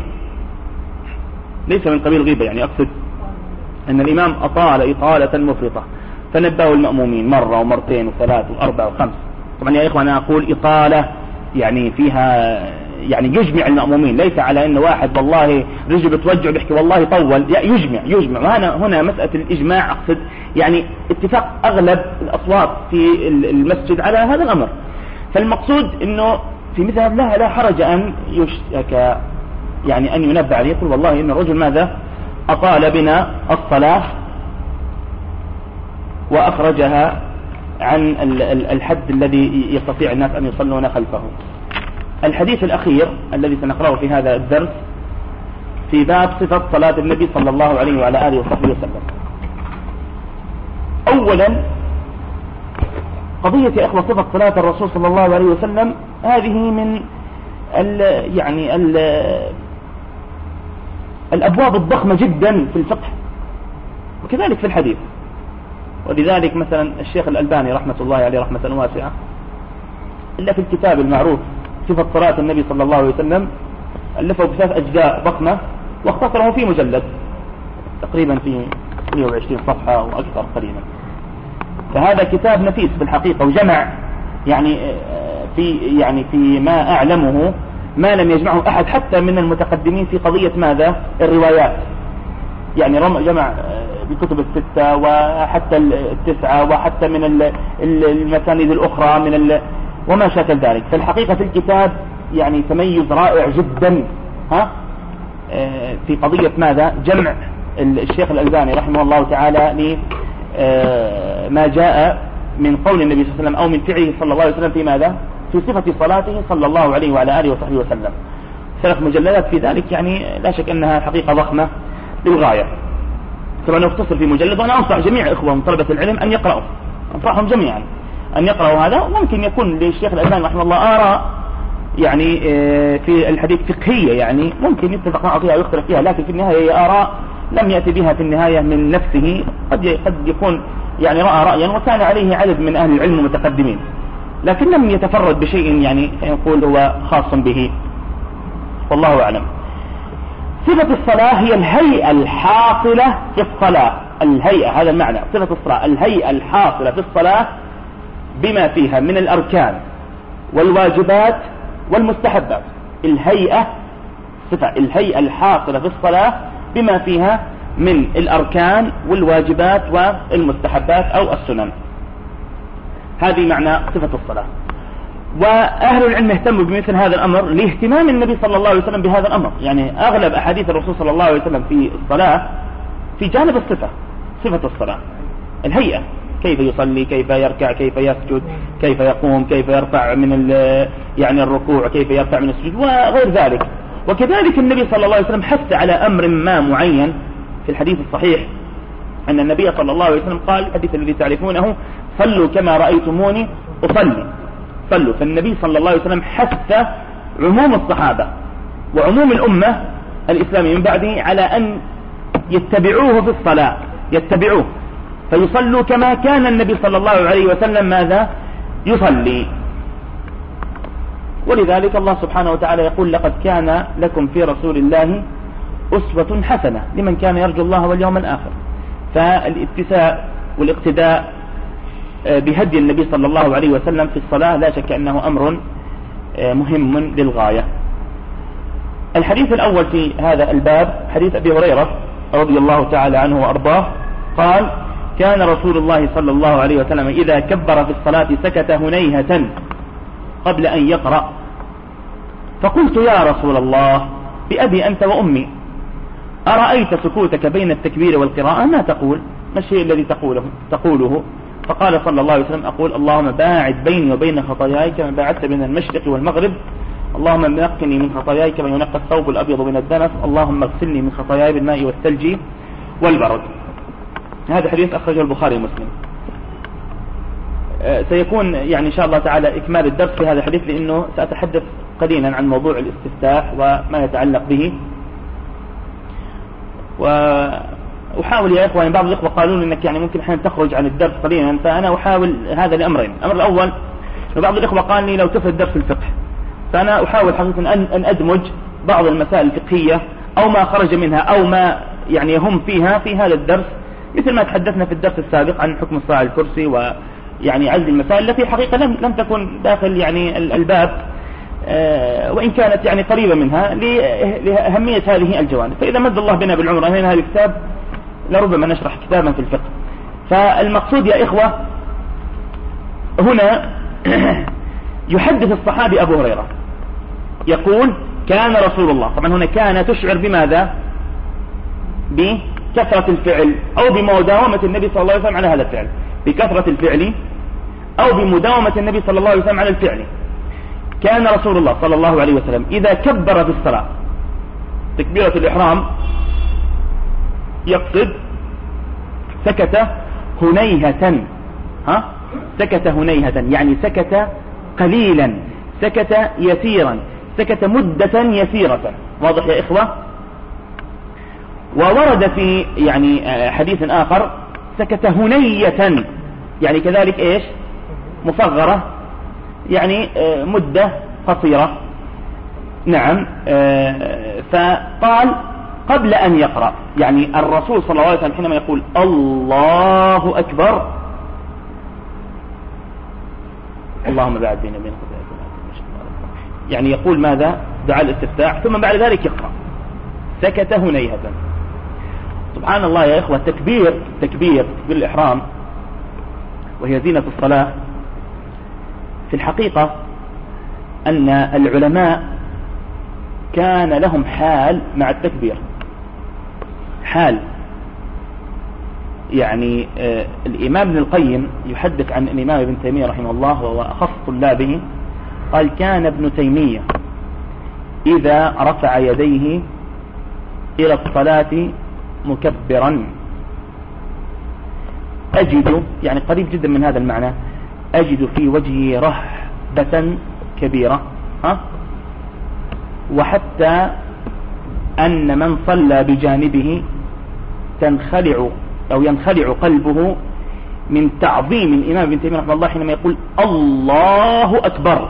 يعني أقصد أن الإمام أطال إطالة مفرطة فنبه المأمومين مرة ومرتين وثلاث وأربع وخمس. طبعا يا إخوة أنا أقول إطالة يعني فيها يعني يجمع المأمومين، ليس على أن واحد والله رجل بتوجع بيحكي والله طول، يجمع. وهنا مسألة الإجماع أقصد يعني اتفاق أغلب الأصوات في المسجد على هذا الأمر. فالمقصود أنه في مثل هذا لا حرج أن يشتكى، يعني أن ينبه عليه يقول والله إن الرجل ماذا أطال بنا الصلاة وأخرجها عن الحد الذي يستطيع الناس أن يصلون خلفه. الحديث الأخير الذي سنقرأه في هذا الدرس في باب صفة صلاة النبي صلى الله عليه وعلى آله وصحبه وسلم. أولا قضية يا إخوة صفة صلاة الرسول صلى الله عليه وسلم هذه من الأبواب الضخمة جدا في الفقه وكذلك في الحديث. ولذلك مثلا الشيخ الألباني رحمة الله عليه رحمة واسعة إلا في الكتاب المعروف صفة صلاة النبي صلى الله عليه وسلم ألفه بثلاث أجزاء ضخمة واختصره في مجلد تقريبا في 120 صفحة أو أكثر قليلا. فهذا كتاب نفيس في الحقيقة، وجمع في ما أعلمه ما لم يجمعه أحد حتى من المتقدمين في قضية ماذا الروايات، يعني جمع بالكتب الستة وحتى التسعة وحتى من المسانيد الأخرى وما شاكل ذلك. فالحقيقة في الكتاب يعني تميز رائع جدا في قضية ماذا جمع الشيخ الألباني رحمه الله تعالى ما جاء من قول النبي صلى الله عليه وسلم أو من فعله صلى الله عليه وسلم في ماذا في صفة صلاته صلى الله عليه وعلى آله وصحبه وسلم. 3 مجلدات في ذلك، يعني لا شك أنها حقيقة ضخمة للغاية. طبعا نختصر في مجلد، وأنا أنصح جميع إخوة من طلبة العلم أن يقرأوا، أنصحهم جميعا أن يقرأوا هذا. ممكن يكون للشيخ الألباني رحمه الله آراء يعني في الحديث فقهية، يعني ممكن يتفق معه فيها ويختلف فيها، لكن في النهاية هي آراء لم يأتي بها في النهاية من نفسه، قد يكون يعني رأى رأيا وكان عليه عدد من أهل العلم المتقدمين، لكن لم يتفرد بشيء يعني يقول هو خاص به، والله أعلم. صفة الصلاة هي الهيئة الحاصلة في الصلاة، الهيئة هذا المعنى صفة الصلاة، الهيئة الحاصلة في الصلاة بما فيها من الأركان والواجبات والمستحبات. الهيئة صفة الهيئة الحاصلة في الصلاة بما فيها من الأركان والواجبات والمستحبات أو السنن، هذه معنى صفة الصلاة. وأهل العلم اهتموا بمثل هذا الأمر لاهتمام النبي صلى الله عليه وسلم بهذا الأمر. يعني أغلب أحاديث الرسول صلى الله عليه وسلم في الصلاة في جانب الصفة، صفة الصلاة، الهيئة، كيف يصلي، كيف يركع، كيف يسجد، كيف يقوم، كيف يرفع من يعني الركوع، كيف يرفع من السجود وغير ذلك. وكذلك النبي صلى الله عليه وسلم حث على أمر ما معين في الحديث الصحيح أن النبي صلى الله عليه وسلم قال، الحديث الذي تعرفونه، صلوا كما رأيتموني أصلي، صلوا. فالنبي صلى الله عليه وسلم حث عموم الصحابة وعموم الأمة الإسلامية من بعده على أن يتبعوه في الصلاة، يتبعوه فيصلوا كما كان النبي صلى الله عليه وسلم ماذا يصلي. ولذلك الله سبحانه وتعالى يقول لقد كان لكم في رسول الله أسوة حسنة لمن كان يرجو الله واليوم الآخر. فالاتساء والاقتداء بهدي النبي صلى الله عليه وسلم في الصلاة لا شك أنه أمر مهم للغاية. الحديث الأول في هذا الباب حديث أبي هريرة رضي الله تعالى عنه وأرضاه قال كان رسول الله صلى الله عليه وسلم إذا كبر في الصلاة سكت هنيهة قبل أن يقرأ، فقلت يا رسول الله بأبي أنت وأمي أرأيت سكوتك بين التكبير والقراءة ما تقول؟ ما الشيء الذي تقوله؟ فقال صلى الله عليه وسلم أقول اللهم باعد بيني وبين خطاياي كما باعدت بين المشرق والمغرب، اللهم نقني من خطاياي كما ينقى الثوب الأبيض من الدنس، اللهم اغسلني من خطاياي بالماء والثلج والبرد. هذا حديث أخرجه البخاري ومسلم. سيكون يعني إن شاء الله تعالى إكمال الدرس في هذا الحديث، لأنه سأتحدث قليلا عن موضوع الاستفتاح وما يتعلق به. وأحاول يا إخوة، بعض الإخوة قالوا إنك يعني ممكن أحيانا تخرج عن الدرس قليلا، فأنا أحاول هذا لأمرين. الأمر الأول بعض الإخوة قال لي لو تفرد درس الفقه، فأنا أحاول حقيقة أن أدمج بعض المسائل الفقهية أو ما خرج منها أو ما يعني يهم فيها في هذا الدرس، مثل ما تحدثنا في الدرس السابق عن حكم الصلاة على الكرسي ويعني عزل المسائل التي حقيقة لم تكن داخل يعني الباب وإن كانت يعني قريبة منها لأهمية هذه الجوانب. فإذا مد الله بنا بالعمر هنا هذا الكتاب لربما نشرح كتابا في الفقه. فالمقصود يا إخوة هنا يحدث الصحابي أبو هريرة يقول كان رسول الله، طبعا هنا كان تشعر بماذا؟ بكثرة الفعل أو بمداومة النبي صلى الله عليه وسلم على هذا الفعل، بكثرة الفعل أو بمداومة النبي صلى الله عليه وسلم على الفعل. كان رسول الله صلى الله عليه وسلم إذا كبر في الصلاة تكبيرة الإحرام يقصد سكت هنيهة، سكت هنيهة يعني سكت قليلا، سكت يسيرا، سكت مدة يسيرة. واضح يا إخوة؟ وورد في يعني حديث آخر سكت هنية يعني كذلك إيش؟ مصغرة يعني مدة قصيرة. نعم. فقال قبل أن يقرأ، يعني الرسول صلى الله عليه وسلم حينما يقول الله أكبر اللهم بعد بين بين يعني يقول ماذا؟ دعاء الاستفتاح، ثم بعد ذلك يقرأ سكت هنيهة. سبحان الله يا إخوة، تكبير الإحرام وهي زينة الصلاة. في الحقيقة أن العلماء كان لهم حال مع التكبير، حال يعني الإمام ابن القيم يحدث عن الإمام ابن تيمية رحمه الله وهو أخص طلابه، قال كان ابن تيمية إذا رفع يديه إلى الصلاة مكبرا أجد، يعني قريب جدا من هذا المعنى، أجد في وجهه رهبة كبيرة، وحتى أن من صلى بجانبه تنخلع أو ينخلع قلبه من تعظيم الإمام ابن تيمية رحمه الله حينما يقول الله أكبر.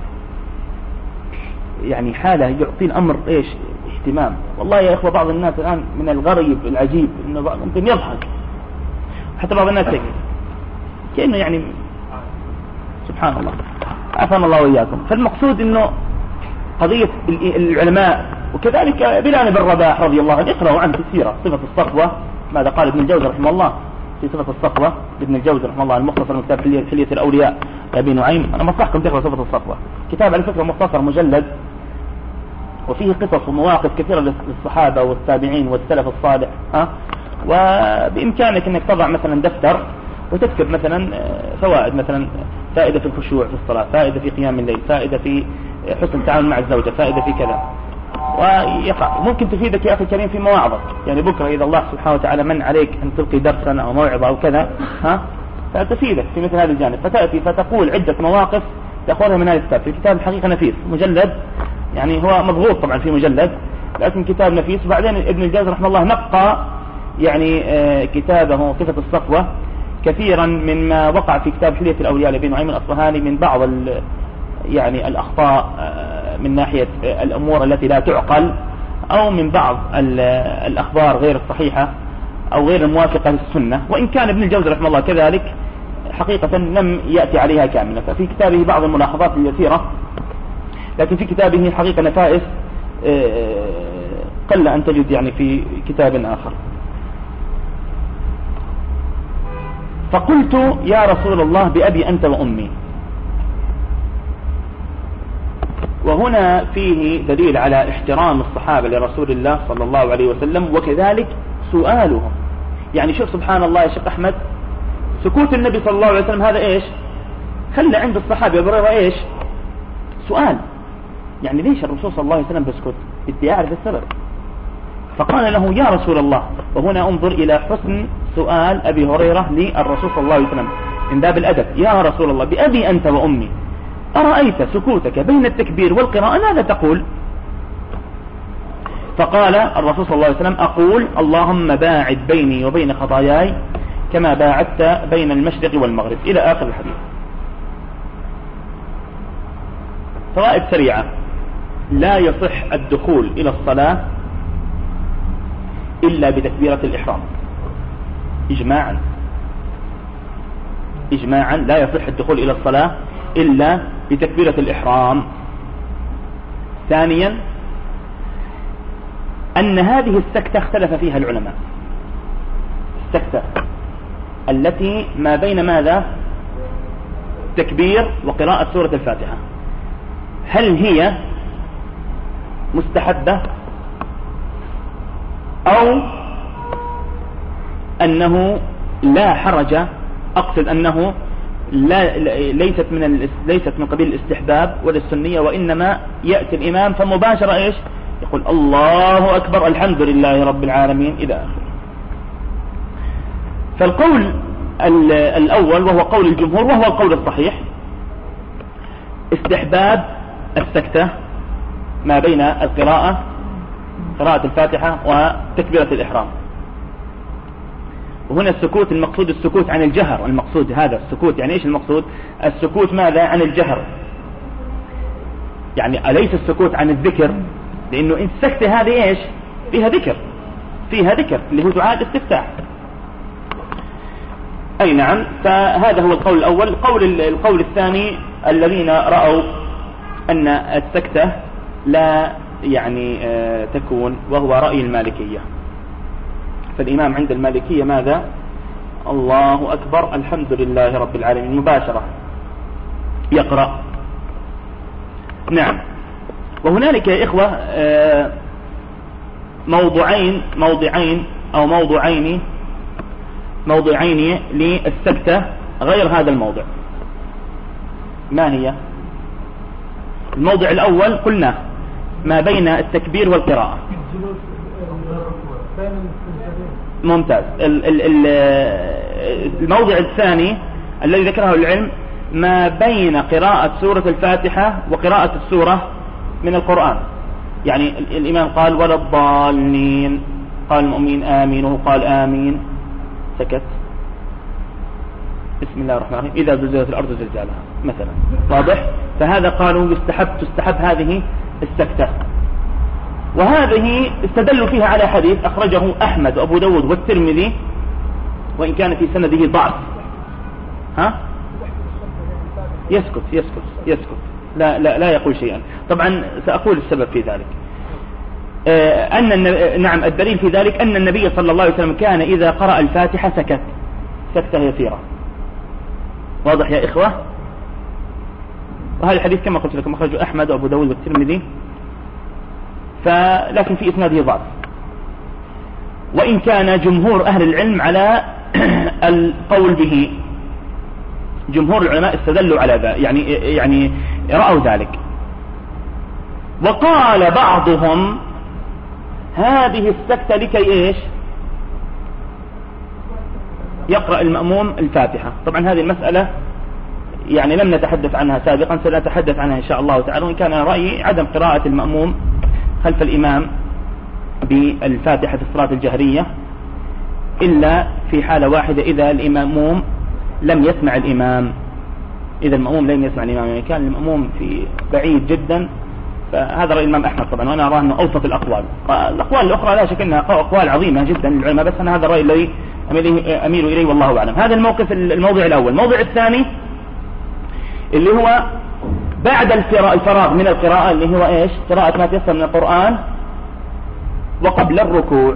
يعني حالة يعطي الأمر إيش؟ اهتمام. والله يا إخوة بعض الناس الآن من الغريب العجيب إنه ممكن يضحك، حتى بعض الناس كأنه يعني سبحان الله عافانا الله وإياكم. فالمقصود إنه قضية العلماء، وكذلك بلال بن رباح رضي الله عنه، اقرأوا عنه في السيرة صفة الصفوة، ماذا قال ابن الجوزي رحمه الله في صفة الصفوة، ابن الجوزي رحمه الله المختصر من كتاب حلية الأولياء أبي نعيم. أنا مصلحكم تقرأ صفة الصفوة، كتاب على فكرة مختصر مجلد، وفيه قصص ومواقف كثيرة للصحابة والتابعين والسلف الصالح. وبإمكانك أنك تضع مثلا دفتر وتكتب مثلا فوائد، مثلا فائدة في الخشوع في الصلاة، فائدة في قيام الليل، فائدة في حسن التعامل مع الزوجة، فائدة في كذا، ويقع ممكن تفيدك يا أخي الكريم في مواعظك. يعني بكرة إذا الله سبحانه وتعالى من عليك أن تلقي درسا أو موعظة أو كذا فتفيدك في مثل هذا الجانب، فتأتي فتقول عدة مواقف تأخذها من هذا الكتاب. في الكتاب الحقيقة نفيس، مجلد يعني هو مضغوط طبعا في مجلد، لكن كتاب نفيس. وبعدين ابن الجوزي رحمه الله نقى يعني كتابه صفة الصفوة كثيرا مما وقع في كتاب حلية الأولياء لابن نعيم الأصفهاني من بعض يعني الأخطاء من ناحية الأمور التي لا تعقل، أو من بعض الأخبار غير الصحيحة أو غير الموافقة للسنة. وإن كان ابن الجوزي رحمه الله كذلك حقيقة لم يأتي عليها كاملة، ففي كتابه بعض الملاحظات اليسيرة، لكن في كتابه حقيقة نفائس قل أن تجد يعني في كتاب آخر. فقلت يا رسول الله بأبي أنت وأمي. وهنا فيه دليل على احترام الصحابة لرسول الله صلى الله عليه وسلم، وكذلك سؤالهم. يعني شوف سبحان الله يا شيخ أحمد، سكوت النبي صلى الله عليه وسلم هذا إيش؟ خلى عند الصحابة بريرة إيش؟ سؤال. يعني ليش الرسول صلى الله عليه وسلم بسكت؟ بدي أعرف السبب. فقال له يا رسول الله، وهنا انظر إلى حسن سؤال أبي هريرة للرسول صلى الله عليه وسلم من باب الأدب. يا رسول الله بأبي أنت وأمي، أرأيت سكوتك بين التكبير والقراءة ماذا تقول؟ فقال الرسول صلى الله عليه وسلم أقول اللهم باعد بيني وبين خطاياي كما باعدت بين المشرق والمغرب، إلى آخر الحديث. فوائد سريعة: لا يصح الدخول إلى الصلاة إلا بتكبيرة الإحرام إجماعا لا يصح الدخول إلى الصلاة إلا بتكبيرة الإحرام. ثانيا أن هذه السكتة اختلف فيها العلماء، السكتة التي ما بين ماذا؟ تكبير وقراءة سورة الفاتحة، هل هي مستحبة أو أنه لا حرج؟ أقصد أنه ليست من قبيل الاستحباب ولا السنية، وإنما يأتي الإمام فمباشرة إيش؟ يقول الله أكبر الحمد لله رب العالمين إلى آخره. فالقول الأول وهو قول الجمهور وهو القول الصحيح استحباب السكتة ما بين قراءة الفاتحة وتكبيرة الإحرام. وهنا السكوت المقصود السكوت عن الجهر، المقصود هذا السكوت. يعني إيش المقصود؟ السكوت ماذا؟ عن الجهر، يعني أليس السكوت عن الذكر، لأنه السكتة هذه إيش؟ فيها ذكر اللي هو دعاء الاستفتاح. أي نعم. فهذا هو القول الأول. القول الثاني الذين رأوا أن السكتة لا يعني تكون، وهو رأي المالكية. فالإمام عند المالكية ماذا؟ الله أكبر الحمد لله رب العالمين مباشرة يقرأ. نعم. وهنالك يا إخوة موضعين للسكتة غير هذا الموضع. ما هي؟ الموضع الأول قلنا ما بين التكبير والقراءة. ممتاز. الموضع الثاني الذي ذكره العلم ما بين قراءة سورة الفاتحة وقراءة السورة من القرآن. يعني الإمام قال ولا الضالين، قال المؤمنين آمين، وهو قال آمين، سكت. بسم الله الرحمن الرحيم إذا زلزلت الأرض زلزالها مثلا. واضح؟ فهذا قالوا تستحب هذه السكتة. وهذه استدلوا فيها على حديث أخرجه أحمد وأبو داود والترمذي، وإن كان في سنده ضعف. يسكت لا يقول شيئا. طبعا سأقول السبب في ذلك. نعم الدليل في ذلك أن النبي صلى الله عليه وسلم كان إذا قرأ الفاتحة سكت سكتة يسيرة. واضح يا إخوة؟ وهذا الحديث كما قلت لكم أخرجه أحمد وأبو داود والترمذي، لكن في إسناده ضعف. وإن كان جمهور أهل العلم على القول به، جمهور العلماء استدلوا على ذلك، يعني رأوا ذلك. وقال بعضهم هذه السكتة لكي إيش؟ يقرأ المأموم الفاتحة. طبعا هذه المسألة يعني لم نتحدث عنها سابقا، سنتحدث عنها إن شاء الله تعالى. وإن كان رأيي عدم قراءة المأموم خلف الإمام بالفاتحة في الصلاة الجهرية إلا في حالة واحدة، إذا المأموم لم يسمع الإمام. إذا المأموم لم يسمع الإمام، يعني كان المأموم في بعيد جدا، فهذا رأي الإمام أحمد طبعا، وأنا أراه أنه أوسط الأقوال. الأقوال الأخرى لا شك أنها أقوال عظيمة جدا للعلماء، بس أنا هذا الرأي الذي أميل إليه والله أعلم. هذا الموضع الأول. الموضع الثاني اللي هو بعد الفراغ من القراءة، اللي هو إيش؟ قراءة ما تيسر من القرآن وقبل الركوع.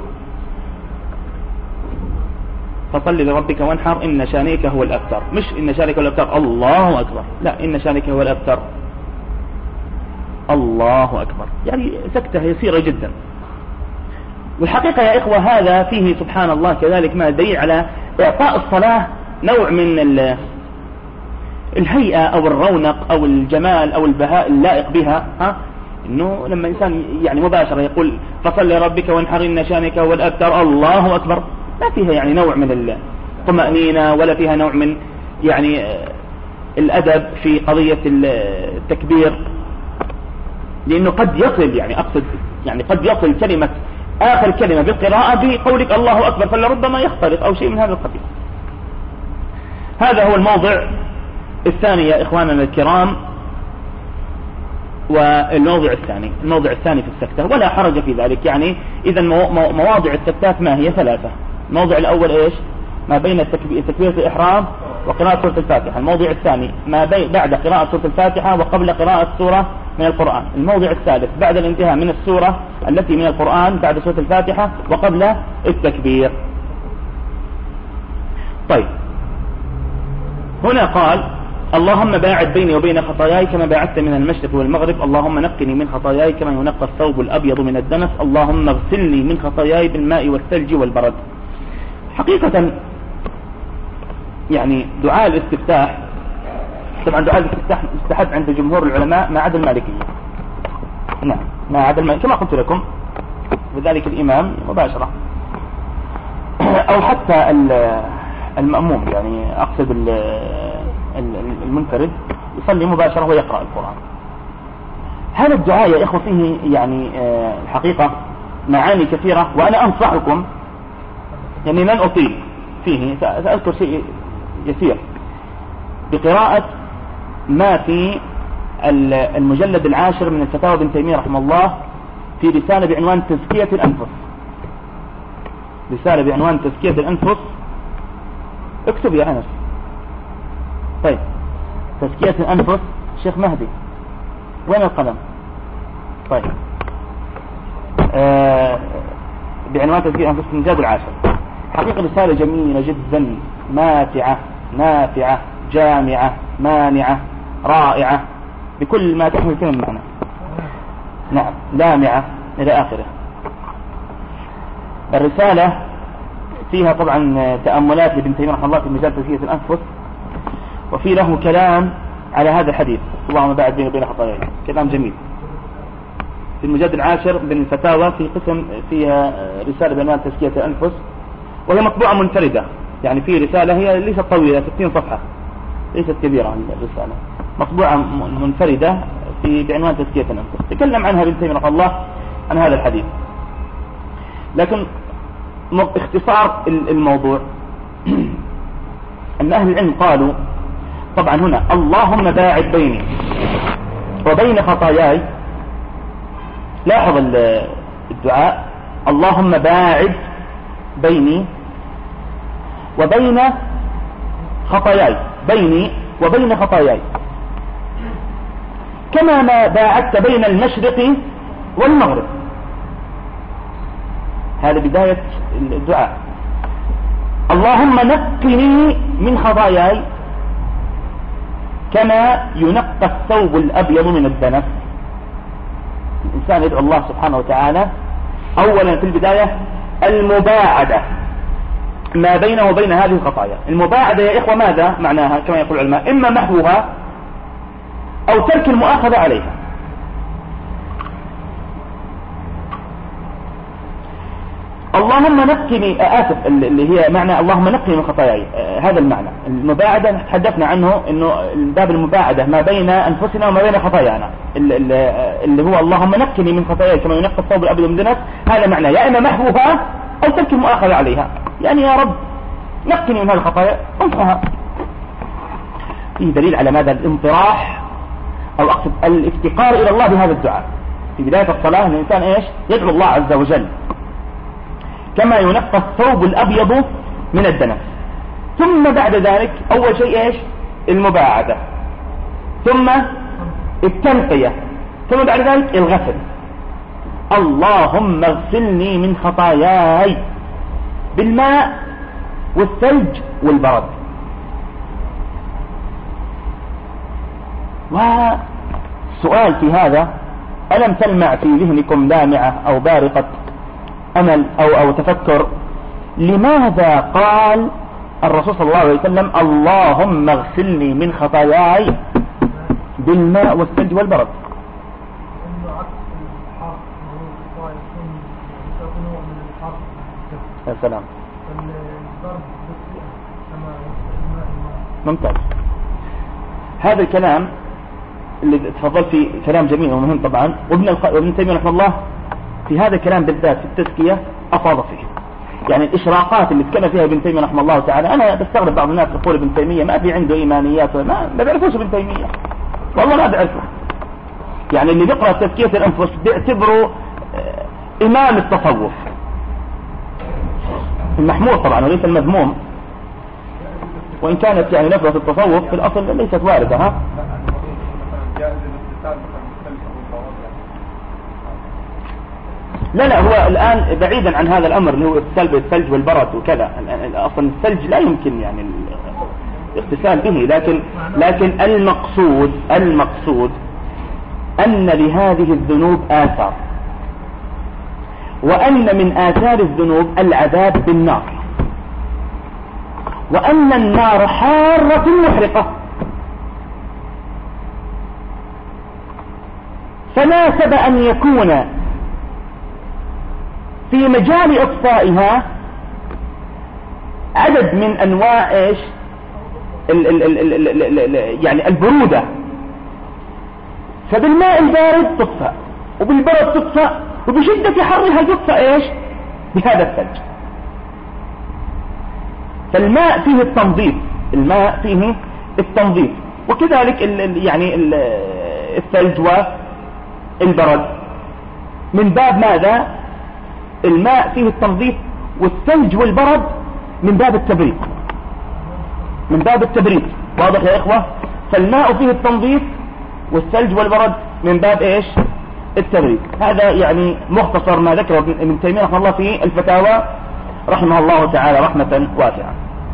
فصل لربك وانحر إن شانئك هو الأبتر. مش إن شانئك هو الأبتر الله أكبر، لا، إن شانئك هو الأبتر الله أكبر. يعني سكتة يسيرة جدا. والحقيقة يا إخوة هذا فيه سبحان الله كذلك ما دليل على إعطاء الصلاة نوع من الهيئة أو الرونق أو الجمال أو البهاء اللائق بها. إنه لما إنسان يعني مباشرة يقول فصل لربك وانحر إن شانئك هو الأبتر الله أكبر، ما فيها يعني نوع من الطمأنينة ولا فيها نوع من يعني الأدب في قضية التكبير، لأنه قد يصل قد يصل كلمة آخر كلمة بالقراءة بقولك الله أكبر، فلربما يختلط أو شيء من هذا القبيل. هذا هو الموضع الثاني يا إخواننا الكرام. والموضع الثاني في السكتة ولا حرج في ذلك. يعني إذا مواضع السكتات ما هي؟ ثلاثة. الموضع الأول إيش؟ ما بين تكبيرة الإحرام وقراءة سورة الفاتحة. الموضع الثاني ما بعد قراءة سورة الفاتحة وقبل قراءة سورة من القرآن، الموضع الثالث بعد الانتهاء من السورة التي من القرآن بعد سورة الفاتحة وقبل التكبير. طيب هنا قال اللهم باعد بيني وبين خطاياي كما باعدت من المشرق والمغرب، اللهم نقني من خطاياي كما ينقى الثوب الأبيض من الدنس، اللهم اغسلني من خطاياي بالماء والثلج والبرد. حقيقة يعني دعاء الاستفتاح، طبعا دعاء الاستفتاح مستحب عند جمهور العلماء ما عدا المالكية، نعم ما عدا المالكية كما قلت لكم، وذلك الإمام مباشرة أو حتى المأموم، يعني أقصد المنفرد يصلي مباشرة ويقرأ القرآن. هذا الدعاء يا إخوة فيه يعني الحقيقة معاني كثيرة، وأنا أنصحكم يعني لن أطيل فيه، سأذكر شيء يسير بقراءة ما في المجلد 10 من الفتاوى ابن تيمية رحمه الله في رسالة بعنوان تزكية الأنفس، رسالة بعنوان تزكية الأنفس، اكتب يا أنس. طيب تزكية الأنفس شيخ مهدي وين القلم؟ طيب بعنوان تزكية الأنفس في المجلد 10. حقيقة رسالة جميلة جدا، ماتعة نافعة جامعة مانعة رائعة بكل ما تحمل كلمة معنى، نعم لامعة إلى آخره. الرسالة فيها طبعا تأملات لابن تيمية رحمه الله في مجال تزكية الأنفس، وفي له كلام على هذا الحديث اللهم باعد بيني وبين خطاياي، كلام جميل في المجلد 10 من الفتاوى في قسم فيها رسالة بعنوان تزكية الأنفس، وهي مطبوعة منفردة، يعني في رسالة هي ليست طويلة 60 صفحة ليست كبيرة الرسالة، مطبوعة منفردة في بعنوان تزكية الأنفس، تكلم عنها ابن تيمية رحمه الله عن هذا الحديث. لكن اختصار الموضوع أن أهل العلم قالوا طبعا هنا اللهم باعد بيني وبين خطاياي، لاحظ الدعاء اللهم باعد بيني وبين خطاياي، بيني وبين خطاياي كما ما باعدت بين المشرق والمغرب. هذا بداية الدعاء، اللهم نقني من خطاياي كما ينقى الثوب الأبيض من الدنس. الإنسان يدعو الله سبحانه وتعالى أولا في البداية المباعدة ما بينه وبين هذه الخطايا. المباعدة يا إخوة ماذا معناها كما يقول العلماء؟ إما محوها أو ترك المؤاخذة عليها. اللهم نقني، آسف اللي هي معنى اللهم نقني من خطاياي، هذا المعنى. المباعدة تحدثنا عنه انه باب المباعدة ما بين انفسنا وما بين خطايانا، اللي هو اللهم نقني من خطاياي كما ينقى الثوب الابيض من الدنس، هذا معنى يا اما محوها او ترك المؤاخذة عليها، يعني يا رب نقني من هذه الخطايا امحها. فيه دليل على ماذا؟ الانطراح او اقصد الافتقار الى الله بهذا الدعاء في بداية الصلاة. الانسان ايش؟ يدعو الله عز وجل كما ينقى الثوب الأبيض من الدنس، ثم بعد ذلك أول شيء إيش؟ المباعدة، ثم التنقية، ثم بعد ذلك الغسل. اللهم اغسلني من خطاياي بالماء والثلج والبرد. وسؤال في هذا، ألم تلمع في ذهنكم لامعة أو بارقة أمل أو تفكر لماذا قال الرسول صلى الله عليه وسلم اللهم اغسلني من خطاياي بالماء والثلج والبرد؟ يا سلام، ممتاز. هذا الكلام اللي تفضل فيه كلام جميل ومهم طبعا، وابن تيمية رحمه الله في هذا الكلام بالذات في التزكية أفاض فيه. يعني الإشراقات اللي تكلم فيها ابن تيمية رحمه الله تعالى، أنا بستغرب بعض الناس يقول ابن تيمية ما في عنده إيمانيات، ما بيعرفوش ابن تيمية، والله ما بيعرفه. يعني اللي بيقرأ تزكية الأنفس بيعتبره إمام التصوف المحمود طبعا وليس المذموم، وإن كانت يعني لفظة التصوف في الأصل ليست واردة. لا هو الآن بعيدا عن هذا الأمر اللي هو الثلج والبرد وكذا. أصلا الثلج لا يمكن يعني الاغتسال به، لكن المقصود أن لهذه الذنوب آثار، وأن من آثار الذنوب العذاب بالنار، وأن النار حارة محرقة، فناسب أن يكون في مجال إطفائها عدد من أنواع إيش يعني البرودة، فبالماء البارد تطفأ، وبالبرد تطفأ، وبشدة حرها تطفأ إيش بهذا الثلج. فالماء فيه التنظيف، وكذلك يعني الثلج والبرد من باب ماذا؟ الماء فيه التنظيف، والثلج والبرد من باب التبريد. واضح يا إخوة؟ فالماء فيه التنظيف، والثلج والبرد من باب إيش التبريد. هذا يعني مختصر ما ذكره ابن تيمية رحمه الله في الفتاوى رحمه الله تعالى رحمة واسعة.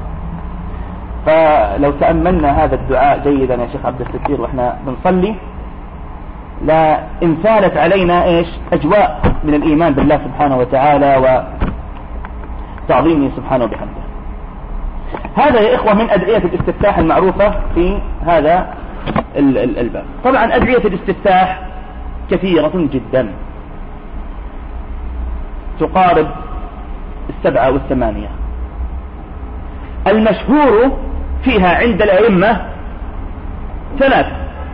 فلو تأملنا هذا الدعاء جيدا يا شيخ عبد الستير واحنا بنصلي، لا انسالت علينا ايش اجواء من الايمان بالله سبحانه وتعالى وتعظيمه سبحانه وبحمده. هذا يا اخوة من ادعية الاستفتاح المعروفة في هذا الباب. طبعا ادعية الاستفتاح كثيرة جدا، تقارب 7 أو 8. المشهور فيها عند الأئمة 3،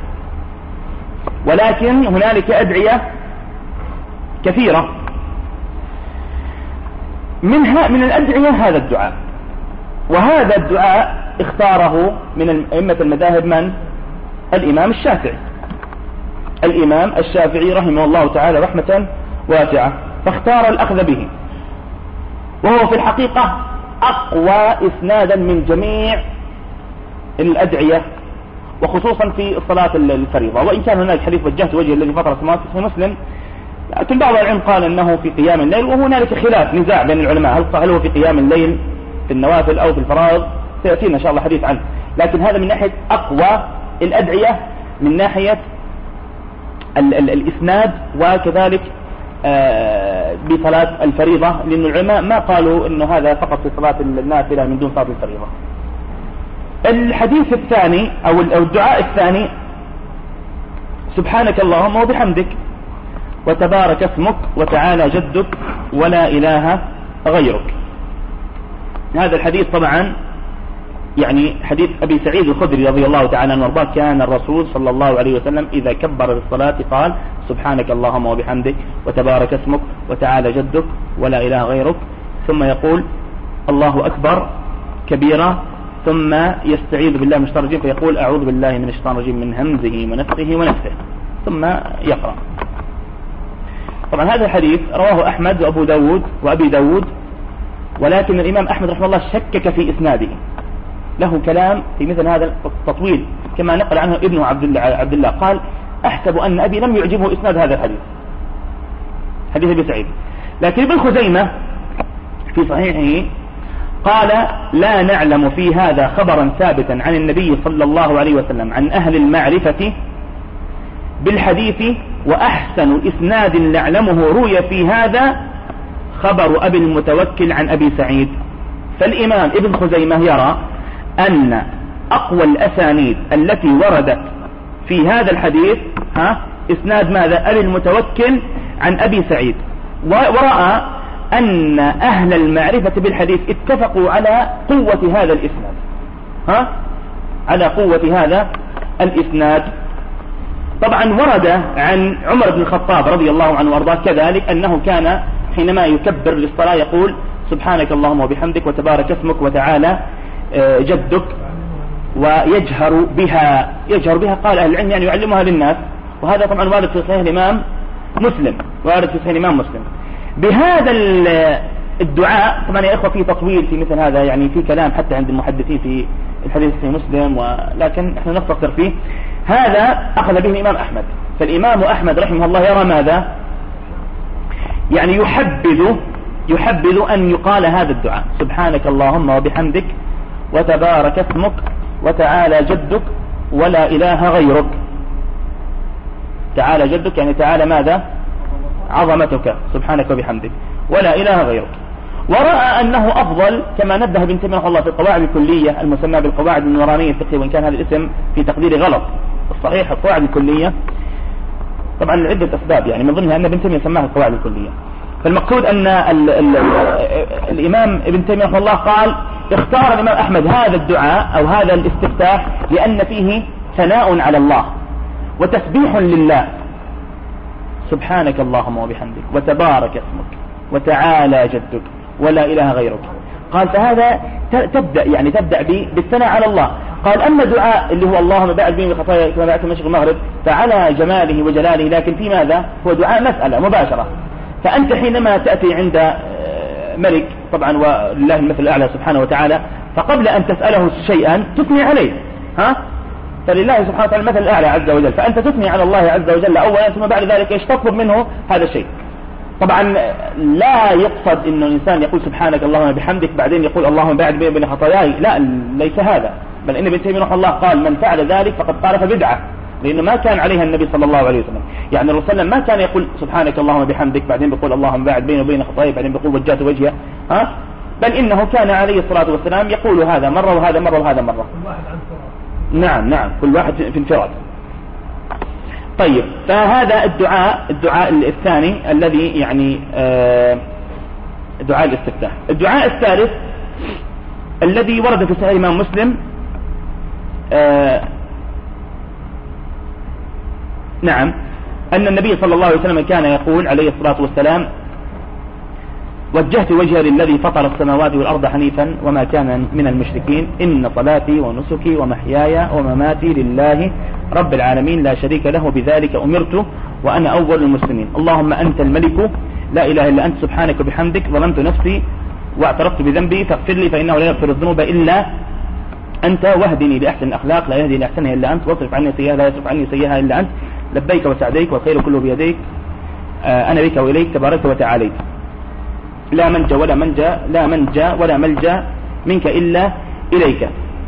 ولكن هنالك أدعية كثيرة. من الأدعية هذا الدعاء، وهذا الدعاء اختاره من أئمة المذاهب من؟ الإمام الشافعي رحمه الله تعالى رحمة واسعة، فاختار الأخذ به، وهو في الحقيقة أقوى إسنادا من جميع الأدعية، وخصوصا في الصلاة الفريضة. وإن كان هناك حديث وجهت وجه الذي فطر السماوات في مسلم، لكن بعض العلم قال أنه في قيام الليل، وهنالك خلاف نزاع بين العلماء هل هو في قيام الليل في النوافل أو في الفرائض، سيأتينا إن شاء الله حديث عنه. لكن هذا من ناحية أقوى الأدعية من ناحية الإسناد، وكذلك بصلاة الفريضة، لأن العلماء ما قالوا أنه هذا فقط في صلاة النافلة من دون صلاة الفريضة. الحديث الثاني أو الدعاء الثاني: سبحانك اللهم وبحمدك وتبارك اسمك وتعالى جدك ولا إله غيرك. هذا الحديث طبعا يعني حديث أبي سعيد الخدري رضي الله تعالى عنه وارضاه: كان الرسول صلى الله عليه وسلم إذا كبر للصلاة قال: سبحانك اللهم وبحمدك وتبارك اسمك وتعالى جدك ولا إله غيرك، ثم يقول: الله أكبر كبيرا، ثم يستعيذ بالله من الشيطان الرجيم فيقول: أعوذ بالله من الشيطان الرجيم من همزه ونفخه ونفثه، ثم يقرأ. طبعا هذا الحديث رواه أحمد وأبي داود، ولكن الإمام أحمد رحمه الله شكك في إسناده، له كلام في مثل هذا التطويل كما نقل عنه ابنه عبد الله، قال: أحسب أن أبي لم يعجبه إسناد هذا الحديث، حديث أبي سعيد. لكن ابن خزيمة في صحيحه قال: لا نعلم في هذا خبرا ثابتا عن النبي صلى الله عليه وسلم عن أهل المعرفة بالحديث، وأحسن إسناد نعلمه روي في هذا خبر أبي المتوكل عن أبي سعيد. فالإمام ابن خزيمة يرى أن أقوى الأسانيد التي وردت في هذا الحديث إسناد ماذا؟ أبي المتوكل عن أبي سعيد، ورأى أن أهل المعرفة بالحديث اتفقوا على قوة هذا الإسناد، على قوة هذا الإسناد. طبعا ورد عن عمر بن الخطاب رضي الله عنه وارضاه كذلك أنه كان حينما يكبر للصلاة يقول: سبحانك اللهم وبحمدك وتبارك اسمك وتعالى جدك، ويجهر بها. قال أهل العلم يعني يعلمها للناس، وهذا طبعا وارد في صحيح الإمام مسلم. بهذا الدعاء طبعا يا إخوة فيه تطويل في مثل هذا، يعني في كلام حتى عند المحدثين في الحديث في مسلم، ولكن احنا نختصر فيه. هذا أخذ به الإمام أحمد فالإمام أحمد رحمه الله يرى ماذا؟ يعني يحبذ أن يقال هذا الدعاء: سبحانك اللهم وبحمدك وتبارك اسمك وتعالى جدك ولا إله غيرك. تعالى جدك يعني تعالى ماذا؟ عظمتك سبحانك وبحمدك ولا إله غيرك. ورأى أنه أفضل كما نبه ابن تيمية رحمه الله في القواعد الكلية المسمى بالقواعد النورانية الفقهية، وإن كان هذا الاسم في تقديري غلط، الصحيح القواعد الكلية طبعا لعدة أسباب، يعني من ضمنها أن ابن تيمية سماها القواعد الكلية. فالمقصود أن الإمام ابن تيمية رحمه الله قال اختار الإمام أحمد هذا الدعاء أو هذا الاستفتاح لأن فيه ثناء على الله وتسبيح لله: سبحانك اللهم وبحمدك وتبارك اسمك وتعالى جدك ولا إله غيرك. قال فهذا تبدأ بالثناء على الله. قال أما دعاء اللي هو اللهم باعد بيني وخطاياي كما باعدت المشرق والمغرب فعلى جماله وجلاله، لكن في ماذا؟ هو دعاء مسألة مباشرة. فأنت حينما تأتي عند ملك طبعا ولله المثل الأعلى سبحانه وتعالى، فقبل أن تسأله شيئا تثني عليه، فلله سبحانه وتعالى المثل الأعلى عز وجل، فأنت تثني على الله عز وجل أولا، ثم بعد ذلك تطلب منه هذا الشيء. طبعا لا يقصد انه الانسان يقول سبحانك اللهم بحمدك بعدين يقول اللهم باعد بيني وبين خطاياي، لا، ليس هذا، بل ان ابن تيمية رحمه الله قال من فعل ذلك فقد قال بدعة، لانه ما كان عليها النبي صلى الله عليه وسلم. يعني الرسول صلى الله عليه وسلم ما كان يقول سبحانك اللهم بحمدك بعدين بيقول اللهم باعد بيني وبين خطاياي بعدين بيقول وجهت وجهه، بل انه كان عليه الصلاة والسلام يقول هذا مرة وهذا مرة وهذا مرة. نعم كل واحد في انفراد. طيب، فهذا الدعاء الثاني الذي يعني دعاء الاستفتاح. الدعاء الثالث الذي ورد في صحيح الإمام مسلم، نعم، أن النبي صلى الله عليه وسلم كان يقول عليه الصلاة والسلام: وجهت وجهي للذي فطر السماوات والأرض حنيفا وما كان من المشركين، إن صلاتي ونسكي ومحياي ومماتي لله رب العالمين لا شريك له بذلك أمرت وأنا أول المسلمين، اللهم أنت الملك لا إله إلا أنت سبحانك وبحمدك ظلمت نفسي واعترفت بذنبي فاغفر لي فإنه لا يغفر الذنوب إلا أنت، واهدني لأحسن الأخلاق لا يهدي لأحسنها إلا أنت، واصرف عني سيئها لا يصرف عني سيئها إلا أنت، لبيك وسعديك والخير كله بيديك، أنا بك وإليك تبارك وتعاليت، لا منجا ولا ملجا منك إلا إليك.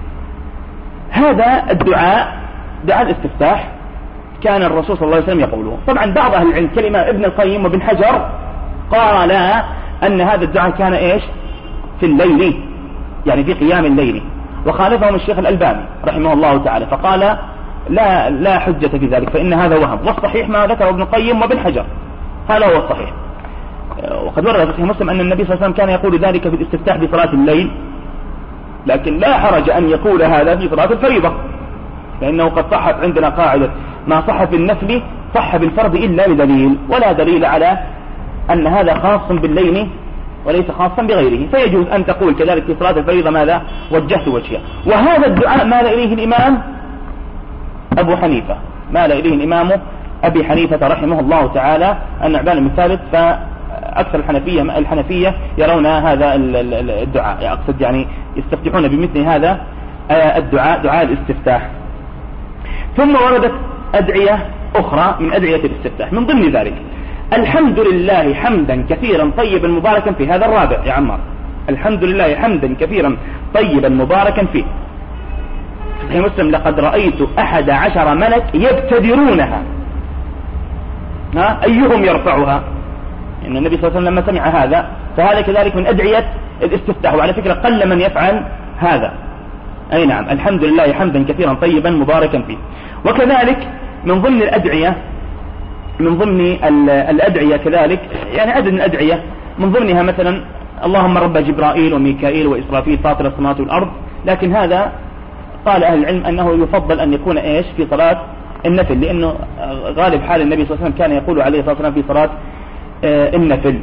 هذا الدعاء دعاء الاستفتاح كان الرسول صلى الله عليه وسلم يقوله. طبعا بعض أهل العلم كلمة ابن القيم وابن حجر قال أن هذا الدعاء كان إيش؟ في الليل، يعني في قيام الليل، وخالفهم الشيخ الألباني رحمه الله تعالى فقال لا حجة في ذلك، فإن هذا وهم، والصحيح ما ذكر ابن القيم وابن حجر، هذا هو الصحيح. وقد ورد في صحيح مسلم أن النبي صلى الله عليه وسلم كان يقول ذلك في الاستفتاح في صلاة الليل، لكن لا حرج أن يقول هذا في صلاة الفريضة، لأنه قد صحت عندنا قاعدة ما صح في النفل صح بالفرض إلا بدليل، ولا دليل على أن هذا خاص بالليل وليس خاصا بغيره، فيجوز أن تقول كذلك في صلاة الفريضة ماذا؟ وجهت وجهي. وهذا الدعاء مال إليه الإمام أبو حنيفة، مال إليه الإمام أبي حنيفة رحمه الله تعالى النعمان بن ثابت، فأكثر الحنفية يرون هذا الدعاء، أقصد يعني يستفتحون بمثل هذا الدعاء، دعاء الاستفتاح. ثم وردت أدعية أخرى من أدعية الاستفتاح، من ضمن ذلك الحمد لله حمدا كثيرا طيبا مباركا فيه. هذا الرابع يا عمار، الحمد لله حمدا كثيرا طيبا مباركا فيه. في مسلم لقد رأيت 11 ملك يبتدرونها، أيهم يرفعها، إن النبي صلى الله عليه وسلم لما سمع هذا، فهذا كذلك من أدعية الاستفتاح، وعلى فكرة قل من يفعل هذا. أي نعم، الحمد لله حمدا كثيرا طيبا مباركا فيه. وكذلك من ضمن الأدعية، من ضمن الأدعية كذلك يعني عدد من الأدعية، من ضمنها مثلا اللهم رب جبرائيل وميكائيل وإسرافيل فاطر السماوات والأرض، لكن هذا قال أهل العلم أنه يفضل أن يكون إيش في صلاة النفل، لأنه غالب حال النبي صلى الله عليه وسلم كان يقول عليه الصلاة والسلام في صلاة النفل.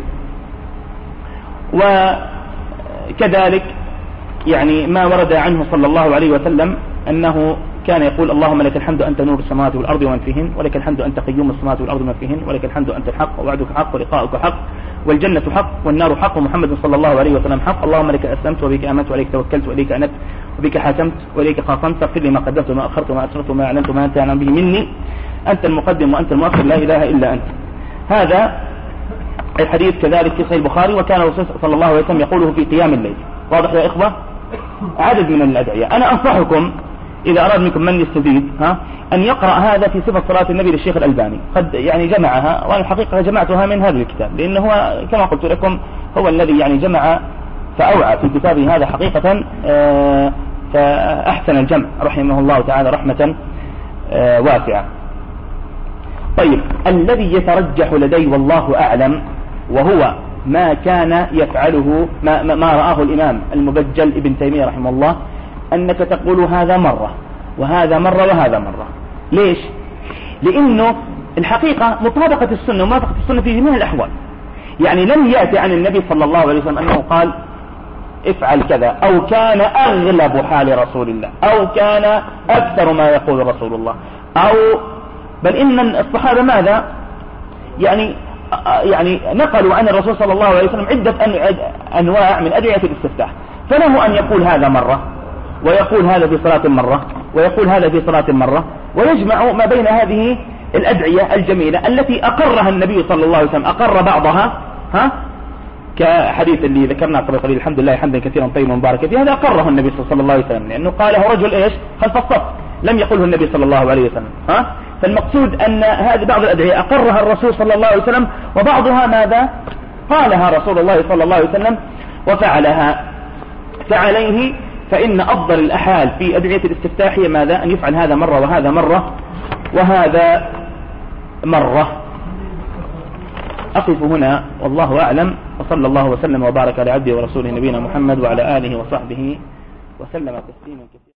وكذلك يعني ما ورد عنه صلى الله عليه وسلم أنه كان يقول اللهم لك الحمد أنت نور السماوات والأرض ومن فيهن، ولك الحمد أنت قيوم السماوات والأرض ومن فيهن، ولك الحمد أنت الحق ووعدك حق ولقاؤك حق والجنة حق والنار حق ومحمد صلى الله عليه وسلم حق، اللهم لك أسلمت وبك آمنت وإليك توكلت وإليك أنبت بك حاكمت وإليك خاصمت، اغفر لي ما قدمت وما أخرت وما أسررت وما أعلنت وما أنت أعلم به مني، أنت المقدم وأنت المؤخر لا إله إلا أنت. هذا الحديث كذلك في صحيح البخاري، وكان الرسول صلى الله عليه وسلم يقوله في قيام الليل. واضح يا إخوة؟ عدد من الأدعية. أنا أنصحكم إذا أراد منكم من يستفيد أن يقرأ هذا في صفة صلاة النبي للشيخ الألباني، قد يعني جمعها، وأنا الحقيقة جمعتها من هذا الكتاب، لأنه هو كما قلت لكم هو الذي يعني جمع فأوعى في كتابه هذا حقيقة، فأحسن الجمع رحمه الله تعالى رحمة واسعة. طيب، الذي يترجح لدي والله أعلم وهو ما كان يفعله ما رآه الإمام المبجل ابن تيمية رحمه الله، أنك تقول هذا مرة وهذا مرة وهذا مرة. ليش؟ لأنه الحقيقة مطابقة السنة وموافقة السنة في جميع الأحوال. يعني لم يأتي عن النبي صلى الله عليه وسلم أنه قال افعل كذا، أو كان أغلب حال رسول الله، أو كان أكثر ما يقول رسول الله، أو بل إن الصحابة ماذا يعني نقلوا عن الرسول صلى الله عليه وسلم عدة أنواع من أدعية الاستفتاح، فله أن يقول هذا مرة ويقول هذا في صلاة مرة ويقول هذا في صلاة مرة، ويجمع ما بين هذه الأدعية الجميلة التي أقرها النبي صلى الله عليه وسلم، أقر بعضها كحديث اللي ذكرنا قبل قليل الحمد لله حمدا كثيرا طيبا مباركا فيه، هذا أقره النبي صلى الله عليه وسلم، لأنه قاله رجل إيش خلف الصف، لم يقله النبي صلى الله عليه وسلم. فالمقصود أن هذه بعض الأدعية أقرها الرسول صلى الله عليه وسلم، وبعضها ماذا قالها رسول الله صلى الله عليه وسلم وفعلها. فعليه فإن أفضل الأحال في أدعية الاستفتاح هي ماذا؟ أن يفعل هذا مرة وهذا مرة وهذا مرة. أقف هنا والله أعلم، وصلى الله وسلم وبارك على عبده ورسوله نبينا محمد وعلى آله وصحبه وسلم تسليما كثيرا.